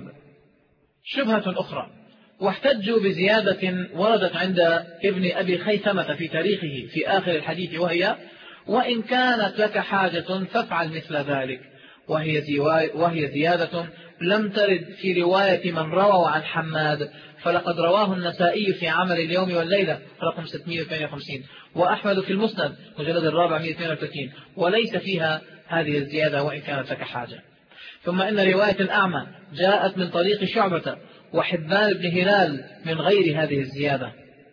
شبهة أخرى: واحتجوا بزيادة وردت عند ابن أبي خيثمة في تاريخه في آخر الحديث، وهي: وإن كانت لك حاجة فافعل مثل ذلك، وهي, وهي زيادة لم ترد في رواية من رووا عن حماد، فلقد رواه النسائي في عمل اليوم والليلة رقم ستمائة وثمانية وخمسين، وأحمد في المسند مجلد الرابع مئة واثنين وثلاثين، وليس فيها هذه الزيادة وإن كانت لك حاجة. ثم إن رواية الأعمى جاءت من طريق شعبة وحبان بن هلال من غير هذه الزيادة.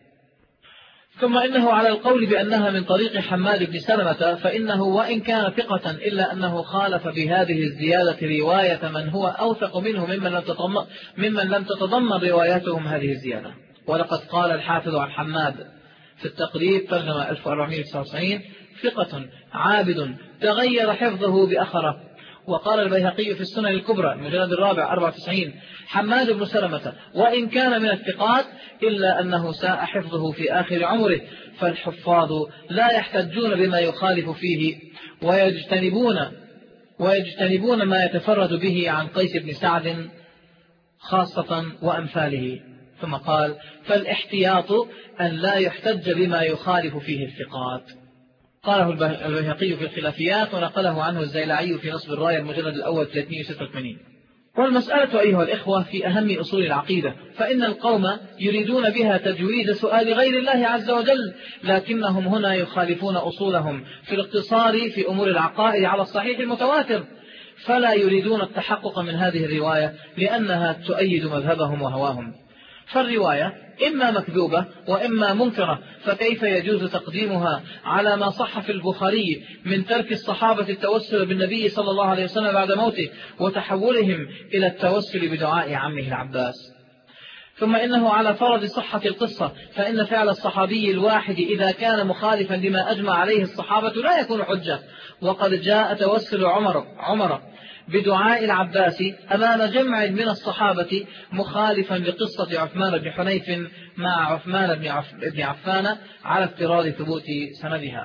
ثم إنه على القول بأنها من طريق حماد بن سلمة، فإنه وإن كان ثقة إلا أنه خالف بهذه الزيادة رواية من هو أوثق منه ممن لم تتضمن, ممن لم تتضمن رواياتهم هذه الزيادة. ولقد قال الحافظ عن حماد في التقريب ترجمة ألف وأربعمائة وتسعة وتسعين: ثقة عابد تغير حفظه بأخره. وقال البيهقي في السنن الكبرى المجلد الرابع أربعة وتسعين: حماد بن سلمة وإن كان من الثقات إلا أنه ساء حفظه في آخر عمره، فالحفاظ لا يحتجون بما يخالف فيه ويجتنبون, ويجتنبون ما يتفرد به عن قيس بن سعد خاصة وأمثاله. ثم قال: فالاحتياط أن لا يحتج بما يخالف فيه الثقات. قاله البيهقي في الخلافيات، ونقله عنه الزيلعي في نصب الراية المجلد الأول ثلاثمائة وستة وثمانين. والمسألة أيها الإخوة في أهم أصول العقيدة، فإن القوم يريدون بها تجويد سؤال غير الله عز وجل، لكنهم هنا يخالفون أصولهم في الاقتصار في أمور العقائد على الصحيح المتواتر، فلا يريدون التحقق من هذه الرواية لأنها تؤيد مذهبهم وهواهم. فالرواية إما مكذوبة وإما منكرة، فكيف يجوز تقديمها على ما صح في البخاري من ترك الصحابة التوسل بالنبي صلى الله عليه وسلم بعد موته وتحولهم إلى التوسل بدعاء عمه العباس؟ ثم إنه على فرض صحة القصة، فإن فعل الصحابي الواحد إذا كان مخالفا لما أجمع عليه الصحابة لا يكون حجة. وقد جاء توسل عمر, عمر بدعاء العباس أمام جمع من الصحابة مخالفا لقصة عثمان بن حنيف مع عثمان بن عفان على افتراض ثبوت سندها.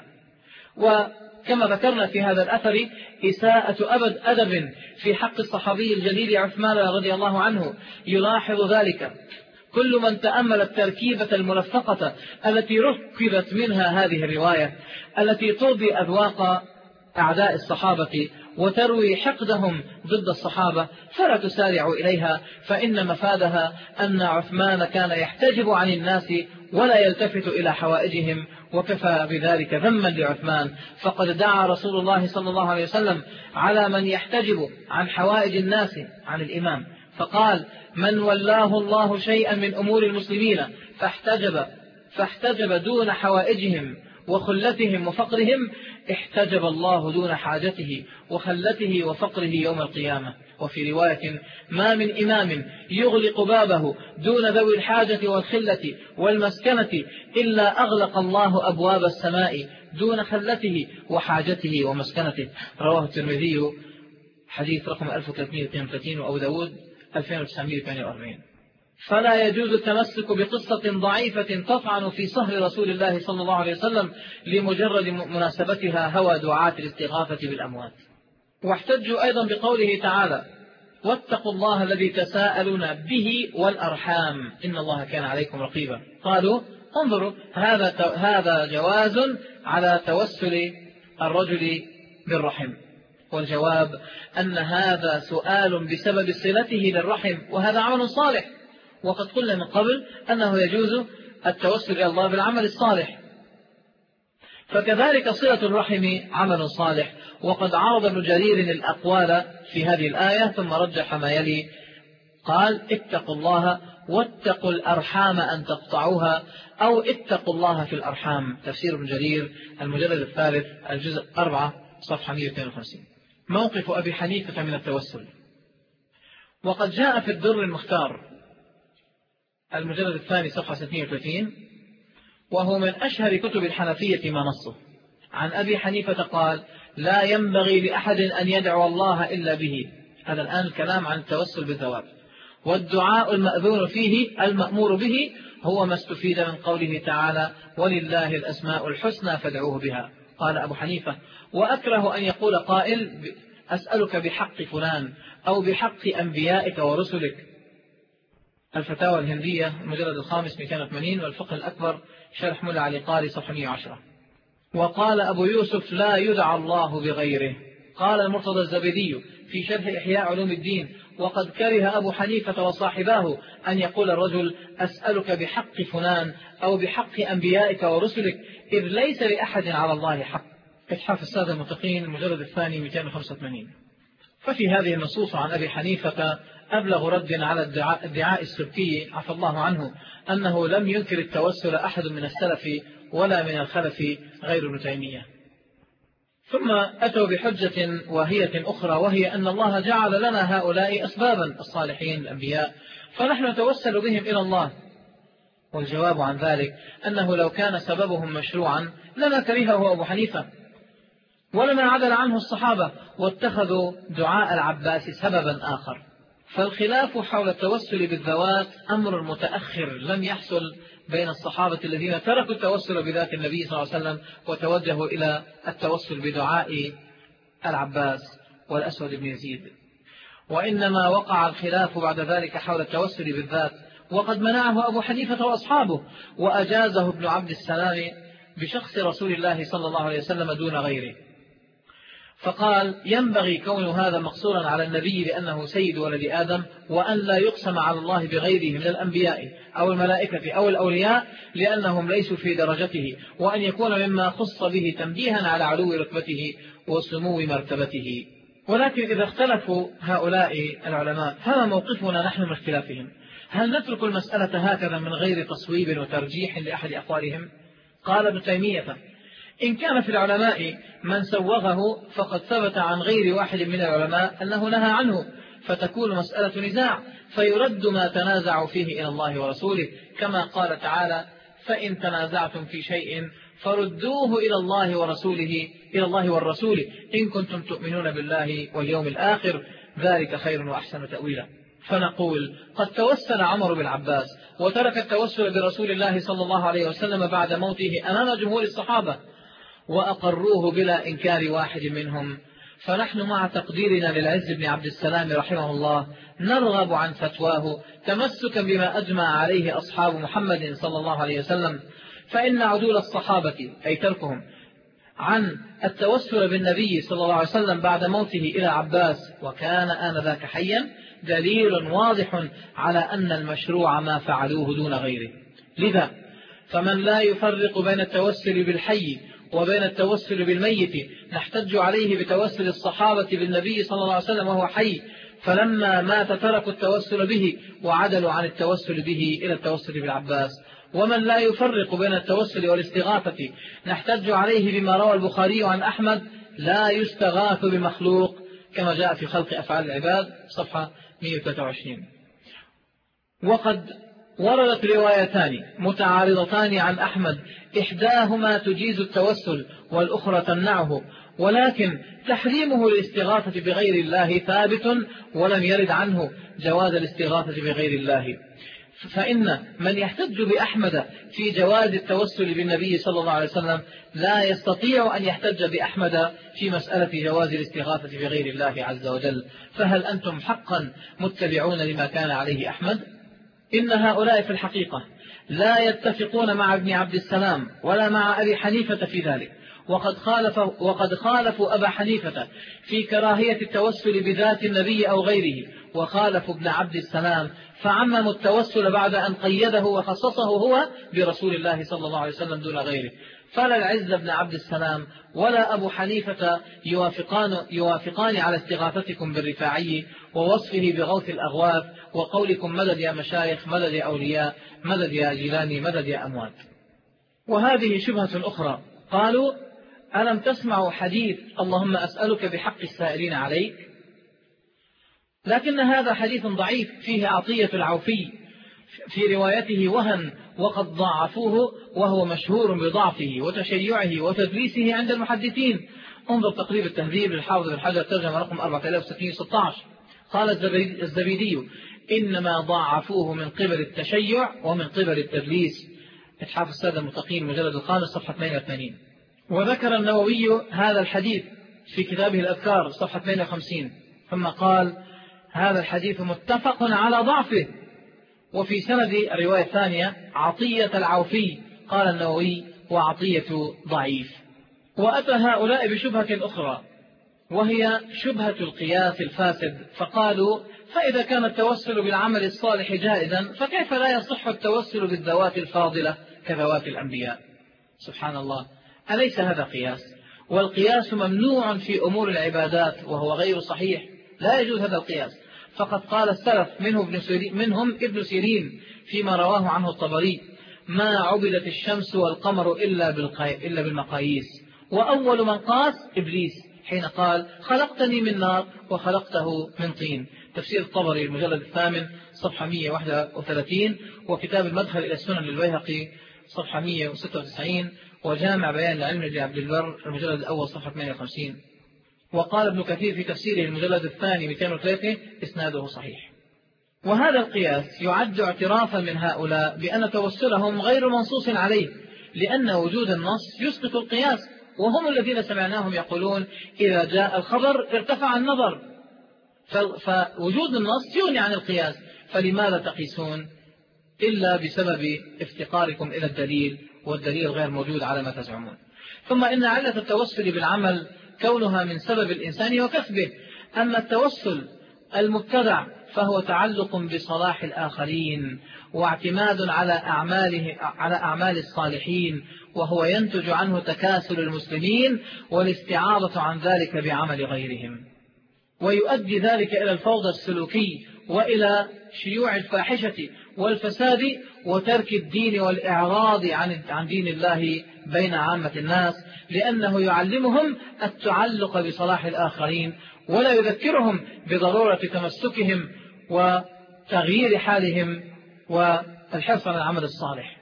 وكما ذكرنا في هذا الأثر إساءة أبد أدب في حق الصحابي الجليل عثمان رضي الله عنه، يلاحظ ذلك كل من تأمل التركيبة الملفقة التي ركبت منها هذه الرواية التي ترضي أذواق أعداء الصحابة وتروي حقدهم ضد الصحابة فلا تسارع إليها، فإن مفادها أن عثمان كان يحتجب عن الناس ولا يلتفت إلى حوائجهم، وكفى بذلك ذما لعثمان. فقد دعا رسول الله صلى الله عليه وسلم على من يحتجب عن حوائج الناس عن الإمام، فقال: من ولاه الله شيئا من أمور المسلمين فاحتجب فاحتجب دون حوائجهم وخلتهم وفقرهم، احتجب الله دون حاجته وخلته وفقره يوم القيامة. وفي رواية: ما من إمام يغلق بابه دون ذوي الحاجة والخلة والمسكنة إلا أغلق الله أبواب السماء دون خلته وحاجته ومسكنته. رواه الترمذي حديث رقم ألف وثلاثمائة واثنين وثلاثين، وأبو داود ألفين وتسعمائة وثمانية وأربعين. فلا يجوز التمسك بقصة ضعيفة تطعن في صهر رسول الله صلى الله عليه وسلم لمجرد مناسبتها هوى دعاة الاستغاثة بالأموات. واحتجوا أيضا بقوله تعالى: واتقوا الله الذي تساءلون به والأرحام إن الله كان عليكم رقيبا. قالوا: انظروا، هذا هذا جواز على توسل الرجل بالرحم. والجواب أن هذا سؤال بسبب صلته للرحم، وهذا عمل صالح، وقد قلنا من قبل أنه يجوز التوسل إلى الله بالعمل الصالح، فكذلك صلة الرحم عمل صالح. وقد عرض ابن جرير الأقوال في هذه الآية ثم رجح ما يلي، قال: اتقوا الله واتقوا الأرحام أن تقطعوها، أو اتقوا الله في الأرحام. تفسير ابن جرير المجلد الثالث الجزء أربعة صفحة مئة واثنين وخمسين. موقف أبي حنيفة من التوسل. وقد جاء في الدر المختار المجلد الثاني صفحة ستمائة وثلاثين، وهو من أشهر كتب الحنفية ما نصه، عن أبي حنيفة قال: لا ينبغي لأحد أن يدعو الله إلا به. هذا الآن الكلام عن التوسل بالذوات. والدعاء المأذون فيه المأمور به هو ما استفيد من قوله تعالى: ولله الأسماء الحسنى فادعوه بها. قال أبو حنيفة: وأكره أن يقول قائل: أسألك بحق فلان أو بحق أنبيائك ورسلك. الفتاوى الهندية المجلد الخامس مئتين وثمانين، والفقه الأكبر شرح ملا علي قاري صفحة مئة وعشرة. وقال أبو يوسف: لا يدعى الله بغيره. قال المرتضى الزبيدي في شرح إحياء علوم الدين: وقد كره أبو حنيفة وصاحباه أن يقول الرجل: أسألك بحق فلان أو بحق أنبيائك ورسلك، إذ ليس لأحد على الله حق. إتحاف السادة المتقين المجلد الثاني مئتين وخمسة وثمانين. ففي هذه النصوص عن أبي حنيفة أبلغ رد على الدعاء, الدعاء السبكي عفى الله عنه، أنه لم ينكر التوسل أحد من السلف ولا من الخلف غير ابن تيمية. ثم أتوا بحجة واهية أخرى، وهي أن الله جعل لنا هؤلاء أسبابا، الصالحين الأنبياء، فنحن نتوسل بهم إلى الله. والجواب عن ذلك أنه لو كان سببهم مشروعا لما كرهه أبو حنيفة ولما عدل عنه الصحابة واتخذوا دعاء العباس سببا آخر. فالخلاف حول التوسل بالذوات أمر متأخر لم يحصل بين الصحابة الذين تركوا التوسل بذات النبي صلى الله عليه وسلم وتوجهوا إلى التوسل بدعاء العباس والأسود بن يزيد، وإنما وقع الخلاف بعد ذلك حول التوسل بالذات، وقد منعه أبو حنيفة وأصحابه، وأجازه ابن عبد السلام بشخص رسول الله صلى الله عليه وسلم دون غيره. فقال: ينبغي كون هذا مقصورا على النبي لأنه سيد ولد آدم، وأن لا يقسم على الله بغيره من الأنبياء أو الملائكة أو الأولياء لأنهم ليسوا في درجته، وأن يكون مما خص به تنبيها على علو رتبته وسمو مرتبته. ولكن إذا اختلفوا هؤلاء العلماء فما موقفنا نحن من اختلافهم؟ هل نترك المسألة هكذا من غير تصويب وترجيح لأحد أقوالهم؟ قال ابن تيمية: إن كان في العلماء من سوغه فقد ثبت عن غير واحد من العلماء أنه نهى عنه، فتكون مسألة نزاع، فيرد ما تنازعوا فيه إلى الله ورسوله، كما قال تعالى: فإن تنازعتم في شيء فردوه إلى الله ورسوله إلى الله والرسول إن كنتم تؤمنون بالله واليوم الآخر، ذلك خير وأحسن تأويلا. فنقول: قد توسل عمرو بالعباس وترك التوسل برسول الله صلى الله عليه وسلم بعد موته أمام جمهور الصحابة وأقروه بلا إنكار واحد منهم، فنحن مع تقديرنا للعز بن عبد السلام رحمه الله نرغب عن فتواه تمسكا بما أجمع عليه أصحاب محمد صلى الله عليه وسلم، فإن عدول الصحابة أي تركهم عن التوسل بالنبي صلى الله عليه وسلم بعد موته إلى عباس وكان آنذاك حيا دليل واضح على أن المشروع ما فعلوه دون غيره. لذا فمن لا يفرق بين التوسل بالحي وبين التوسل بالميت نحتج عليه بتوسل الصحابة بالنبي صلى الله عليه وسلم وهو حي، فلما مات تركوا التوسل به وعدلوا عن التوسل به إلى التوسل بالعباس. ومن لا يفرق بين التوسل والاستغاثة نحتج عليه بما روى البخاري عن أحمد لا يستغاث بمخلوق كما جاء في خلق أفعال العباد صفحة مئة وثلاثة وعشرين. وقد وردت روايتان متعارضتان عن أحمد إحداهما تجيز التوسل والأخرى تمنعه، ولكن تحريمه الاستغاثة بغير الله ثابت ولم يرد عنه جواز الاستغاثة بغير الله. فإن من يحتج بأحمد في جواز التوسل بالنبي صلى الله عليه وسلم لا يستطيع أن يحتج بأحمد في مسألة جواز الاستغاثة بغير الله عز وجل. فهل أنتم حقا متبعون لما كان عليه أحمد؟ إن هؤلاء في الحقيقة لا يتفقون مع ابن عبد السلام ولا مع أبي حنيفة في ذلك، وقد خالفوا, وقد خالفوا أبا حنيفة في كراهية التوسل بذات النبي أو غيره، وخالفوا ابن عبد السلام فعمموا التوسل بعد أن قيده وخصصه هو برسول الله صلى الله عليه وسلم دون غيره. فلا العز بن عبد السلام ولا أبو حنيفة يوافقان, يوافقان على استغاثتكم بالرفاعي ووصفه بغوث الأغواث وقولكم مدد يا مشايخ، مدد يا أولياء، مدد يا جيلاني، مدد يا أموات. وهذه شبهة أخرى، قالوا ألم تسمعوا حديث اللهم أسألك بحق السائلين عليك؟ لكن هذا حديث ضعيف فيه عطية العوفي في روايته وهن وقد ضعفوه، وهو مشهور بضعفه وتشيعه وتدليسه عند المحدثين. انظر تقريب التهذيب للحافظ بن حجر ترجمة رقم أربعة آلاف وستمئة وستة عشر. قال الزبيدي إنما ضعفوه من قبل التشيع ومن قبل التدليس. إتحاف السادة المتقين المجلد الخامس صفحة ثمانية وثمانين. وذكر النووي هذا الحديث في كتابه الأذكار صفحة ثمانية وخمسين، ثم قال هذا الحديث متفق على ضعفه. وفي سند الرواية الثانية عطية العوفي قال النووي وعطية ضعيف. وأتى هؤلاء بشبهة أخرى وهي شبهة القياس الفاسد، فقالوا فإذا كان التوسل بالعمل الصالح جائزا فكيف لا يصح التوسل بالذوات الفاضلة كذوات الأنبياء؟ سبحان الله، أليس هذا قياس؟ والقياس ممنوع في أمور العبادات وهو غير صحيح، لا يجوز هذا القياس. فقد قال السلف منه ابن سيرين منهم ابن سيرين فيما رواه عنه الطبري ما عبدت الشمس والقمر إلا, إلا بالمقاييس، وأول من قاس إبليس حين قال خلقتني من نار وخلقته من طين. تفسير الطبري المجلد الثامن صفحة مئة وواحد وثلاثين، وكتاب المدخل إلى السنن للبيهقي صفحة مئة وستة وتسعين، وجامع بيان العلم لعبد البر المجلد الأول صفحة ثمانية وخمسين. وقال ابن كثير في تفسيره المجلد الثاني مئتين وثلاثة إسناده صحيح. وهذا القياس يعد اعترافا من هؤلاء بأن توسلهم غير منصوص عليه، لأن وجود النص يسقط القياس، وهم الذين سمعناهم يقولون إذا جاء الخبر ارتفع النظر، فوجود النص يغني عن القياس، فلماذا تقيسون إلا بسبب افتقاركم إلى الدليل، والدليل غير موجود على ما تزعمون. ثم إن علة التوسل بالعمل كونها من سبب الإنسان وكسبه، أما التوسل المبتدع فهو تعلق بصلاح الآخرين واعتماد على أعماله على أعمال الصالحين، وهو ينتج عنه تكاسل المسلمين والاستعاضة عن ذلك بعمل غيرهم، ويؤدي ذلك إلى الفوضى السلوكي وإلى شيوع الفاحشة والفساد وترك الدين والإعراض عن عن دين الله بين عامة الناس، لأنه يعلمهم التعلق بصلاح الآخرين ولا يذكرهم بضرورة تمسكهم وتغيير حالهم والحرص على العمل الصالح.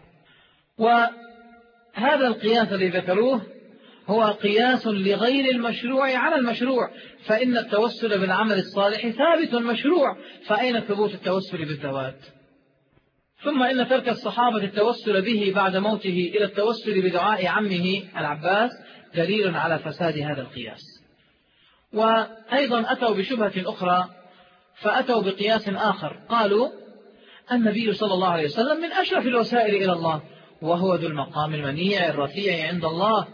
وهذا القياس الذي ذكروه هو قياس لغير المشروع على المشروع، فإن التوسل بالعمل الصالح ثابت مشروع، فأين ثبوت التوسل بالذوات؟ ثم إن ترك الصحابة التوسل به بعد موته إلى التوسل بدعاء عمه العباس دليل على فساد هذا القياس. وأيضا أتوا بشبهة أخرى، فأتوا بقياس آخر، قالوا النبي صلى الله عليه وسلم من أشرف الوسائل إلى الله، وهو ذو المقام المنيع الرفيع عند الله.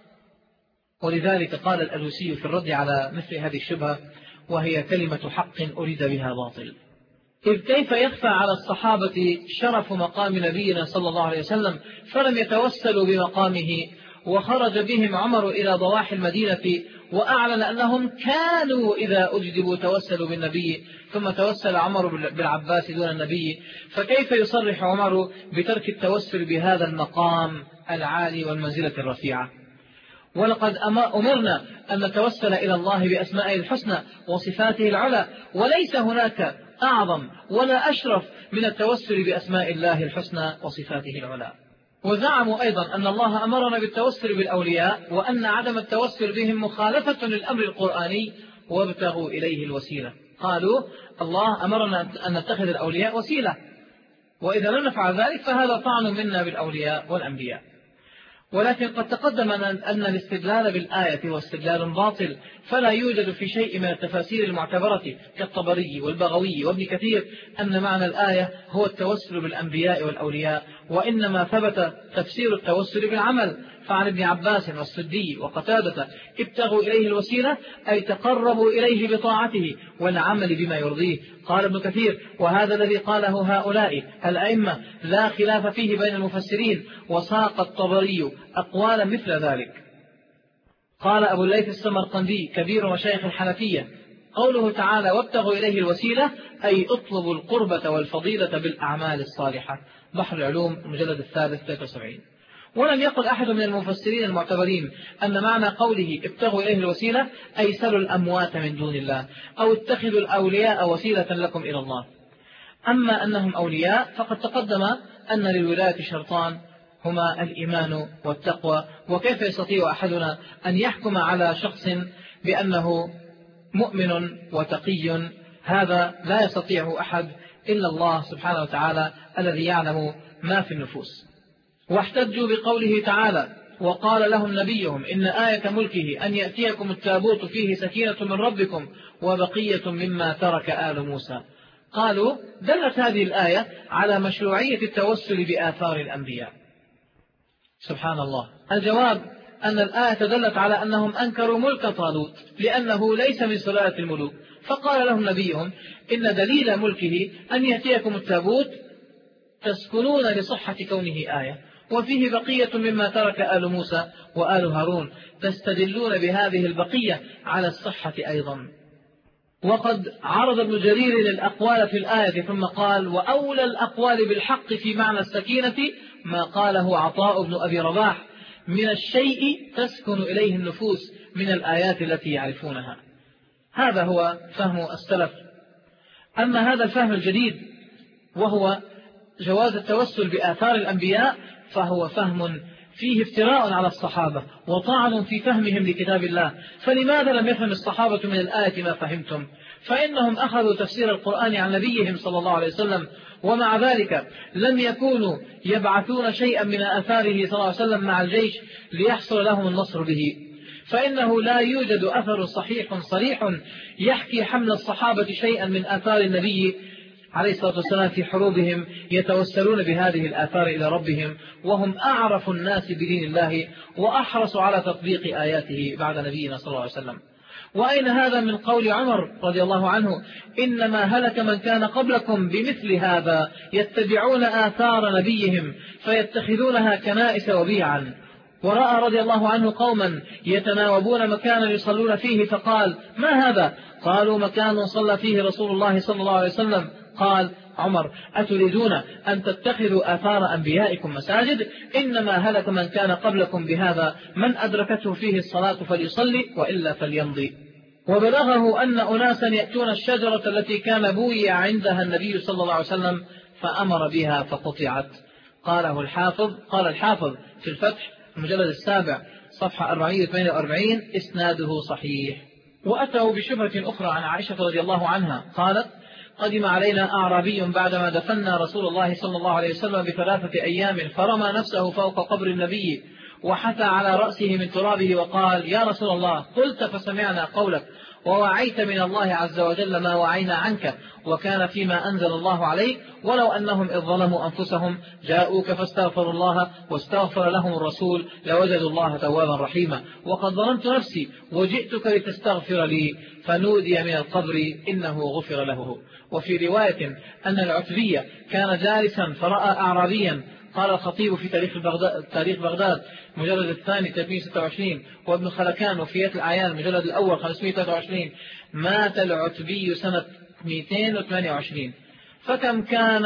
ولذلك قال الألوسي في الرد على مثل هذه الشبهة: وهي كلمة حق أريد بها باطل. إذ كيف يخفى على الصحابة شرف مقام نبينا صلى الله عليه وسلم فلم يتوسلوا بمقامه، وخرج بهم عمر إلى ضواحي المدينة وأعلن أنهم كانوا إذا أجدبوا توسلوا بالنبي، ثم توسل عمر بالعباس دون النبي، فكيف يصرح عمر بترك التوسل بهذا المقام العالي والمنزلة الرفيعة؟ ولقد أمرنا أن نتوسل إلى الله بأسمائه الحسنى وصفاته العلى، وليس هناك أعظم ولا أشرف من التوسل بأسماء الله الحسنى وصفاته العلى. وزعموا أيضا أن الله أمرنا بالتوسل بالأولياء، وأن عدم التوسل بهم مخالفة للأمر القرآني، وابتغوا إليه الوسيلة. قالوا الله أمرنا أن نتخذ الأولياء وسيلة، وإذا لم نفعل ذلك فهذا طعن منا بالأولياء والأنبياء. ولكن قد تقدم أن الاستدلال بالآية هو استدلال باطل، فلا يوجد في شيء من التفاسير المعتبرة كالطبري والبغوي وابن كثير أن معنى الآية هو التوسل بالأنبياء والأولياء، وإنما ثبت تفسير التوسل بالعمل. فعن ابن عباس والسدي وقتادة: ابتغوا إليه الوسيلة أي تقربوا إليه بطاعته والعمل بما يرضيه. قال ابن كثير: وهذا الذي قاله هؤلاء الأئمة لا خلاف فيه بين المفسرين، وساق الطبري أقوالا مثل ذلك. قال أبو الليث السمرقندي كبير مشايخ الحنفية: قوله تعالى وابتغوا إليه الوسيلة أي اطلبوا القربة والفضيلة بالأعمال الصالحة. بحر العلوم المجلد الثالث ثلاثة وسبعين. ولم يقل أحد من المفسرين المعتبرين أن معنى قوله ابتغوا إليه الوسيلة أي سلوا الأموات من دون الله، أو اتخذوا الأولياء وسيلة لكم إلى الله. أما أنهم أولياء فقد تقدم أن للولاية شرطان هما الإيمان والتقوى، وكيف يستطيع أحدنا أن يحكم على شخص بأنه مؤمن وتقي؟ هذا لا يستطيع أحد إلا الله سبحانه وتعالى الذي يعلم ما في النفوس. واحتجوا بقوله تعالى: وقال لهم نبيهم إن آية ملكه أن يأتيكم التابوت فيه سكينة من ربكم وبقية مما ترك آل موسى. قالوا دلت هذه الآية على مشروعية التوسل بآثار الأنبياء. سبحان الله. الجواب أن الآية دلت على أنهم أنكروا ملك طالوت لأنه ليس من سلالة الملوك، فقال لهم نبيهم إن دليل ملكه أن يأتيكم التابوت تسكنون لصحة كونه آية، وفيه بقية مما ترك آل موسى وآل هارون، تستدلون بهذه البقية على الصحة أيضا. وقد عرض ابن جرير الأقوال في الآية ثم قال: وأولى الأقوال بالحق في معنى السكينة ما قاله عطاء بن أبي رباح: من الشيء تسكن إليه النفوس من الآيات التي يعرفونها. هذا هو فهم السلف. أما هذا الفهم الجديد وهو جواز التوسل بآثار الأنبياء فهو فهم فيه افتراء على الصحابة وطعن في فهمهم لكتاب الله. فلماذا لم يفهم الصحابة من الآية ما فهمتم؟ فإنهم أخذوا تفسير القرآن عن نبيهم صلى الله عليه وسلم، ومع ذلك لم يكونوا يبعثون شيئا من آثاره صلى الله عليه وسلم مع الجيش ليحصل لهم النصر به. فإنه لا يوجد أثر صحيح صريح يحكي حمل الصحابة شيئا من آثار النبي عليه الصلاة والسلام في حروبهم يتوسلون بهذه الآثار إلى ربهم، وهم أعرف الناس بدين الله وأحرص على تطبيق آياته بعد نبينا صلى الله عليه وسلم. وأين هذا من قول عمر رضي الله عنه: إنما هلك من كان قبلكم بمثل هذا يتبعون آثار نبيهم فيتخذونها كنائس وبيعا. ورأى رضي الله عنه قوما يتناوبون مكانا يصلون فيه فقال: ما هذا؟ قالوا: مكان صلى فيه رسول الله صلى الله عليه وسلم. قال عمر: أتريدون أن تتخذوا آثار أنبيائكم مساجد؟ إنما هلك من كان قبلكم بهذا، من أدركته فيه الصلاة فليصلي وإلا فليمضي. وبلغه أن أناسا يأتون الشجرة التي كان بويع عندها النبي صلى الله عليه وسلم فأمر بها فقطعت. قاله الحافظ قال الحافظ في الفتح المجلد السابع صفحة أربعمائة وثمانية وأربعين: إسناده صحيح. وأتوا بشبهة أخرى عن عائشة رضي الله عنها قالت: قدم علينا أعرابي بعدما دفنا رسول الله صلى الله عليه وسلم بثلاثة أيام، فرمى نفسه فوق قبر النبي وحثى على رأسه من ترابه وقال: يا رسول الله، قلت فسمعنا قولك، ووعيت من الله عز وجل ما وعينا عنك، وكان فيما أنزل الله عليك، ولو أنهم إذ ظلموا أنفسهم جاءوك فاستغفروا الله واستغفر لهم الرسول لوجدوا الله توابا رحيما، وقد ظلمت نفسي وجئتك لتستغفر لي، فنودي من القبر إنه غفر له. وفي رواية أن العتبي كان جالسا فرأى أعرابيا، قال الخطيب في تاريخ بغداد, تاريخ بغداد مجلد الثاني ثلاثمائة وستة وعشرين، وابن خلكان وفيات الأعيان المجلد الأول خمسمائة وثلاثة وعشرين، مات العتبي سنة مئتين وثمانية وعشرين. فكم كان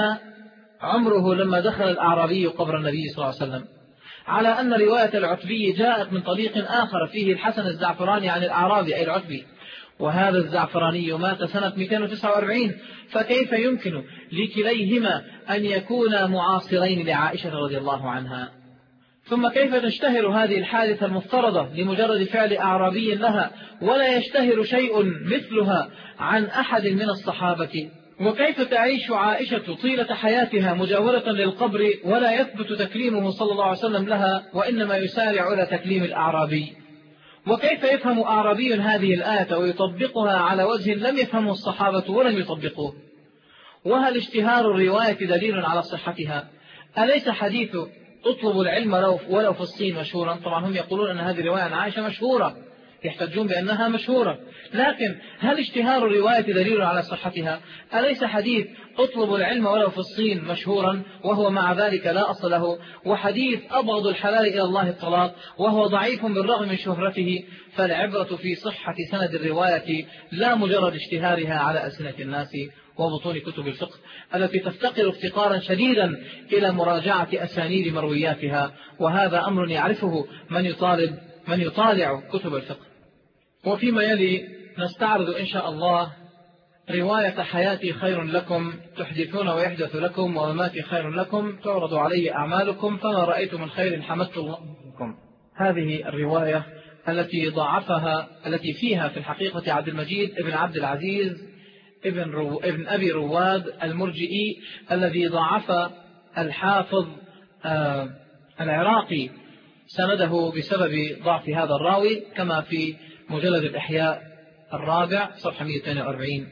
عمره لما دخل الأعرابي قبر النبي صلى الله عليه وسلم؟ على أن رواية العتبي جاءت من طريق آخر فيه الحسن الزعفراني عن الأعرابي أي العتبي، وهذا الزعفراني مات سنة مئتين وتسعة وأربعين، فكيف يمكن لكليهما أن يكونا معاصرين لعائشة رضي الله عنها؟ ثم كيف تشتهر هذه الحادثة المفترضة لمجرد فعل أعرابي لها، ولا يشتهر شيء مثلها عن أحد من الصحابة؟ وكيف تعيش عائشة طيلة حياتها مجاورة للقبر ولا يثبت تكليمه صلى الله عليه وسلم لها، وإنما يسارع إلى تكليم الأعرابي؟ وكيف يفهم أعرابي هذه الآية ويطبقها على وجه لم يفهمه الصحابة ولم يطبقوه؟ وهل اشتهار الرواية دليل على صحتها؟ أليس حديث اطلبوا العلم ولو في الصين مشهورا؟ طبعا هم يقولون أن هذه الرواية عن عائشة مشهورة، يحتجون بأنها مشهورة، لكن هل اشتهار الرواية دليل على صحتها؟ أليس حديث اطلبوا العلم ولو في الصين مشهورا وهو مع ذلك لا أصل له؟ وحديث أبغض الحلال إلى الله الطلاق وهو ضعيف بالرغم من شهرته؟ فالعبرة في صحة سند الرواية لا مجرد اشتهارها على ألسنة الناس وبطون كتب الفقه التي تفتقر افتقارا شديدا إلى مراجعة أسانيد مروياتها، وهذا أمر يعرفه من يطالب من يطالع كتب الفقه. وفيما يلي نستعرض إن شاء الله رواية حياتي خير لكم تحدثون ويحدث لكم، ومماتي خير لكم تعرض علي أعمالكم، فما رأيت من خير حمدت الله لكم. هذه الرواية التي ضعفها التي فيها في الحقيقة عبد المجيد ابن عبد العزيز ابن, رو ابن أبي رواد المرجئي الذي ضعف الحافظ آه العراقي سنده بسبب ضعف هذا الراوي، كما في مجلد الإحياء الرابع صفحة مئة واثنين وأربعين،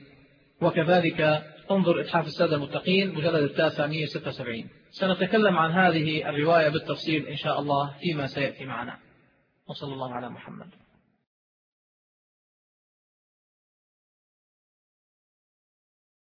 وكذلك انظر إتحاف السادة المتقين مجلد التاسع مئة وستة وسبعين. سنتكلم عن هذه الرواية بالتفصيل إن شاء الله فيما سيأتي معنا. وصلى الله على محمد.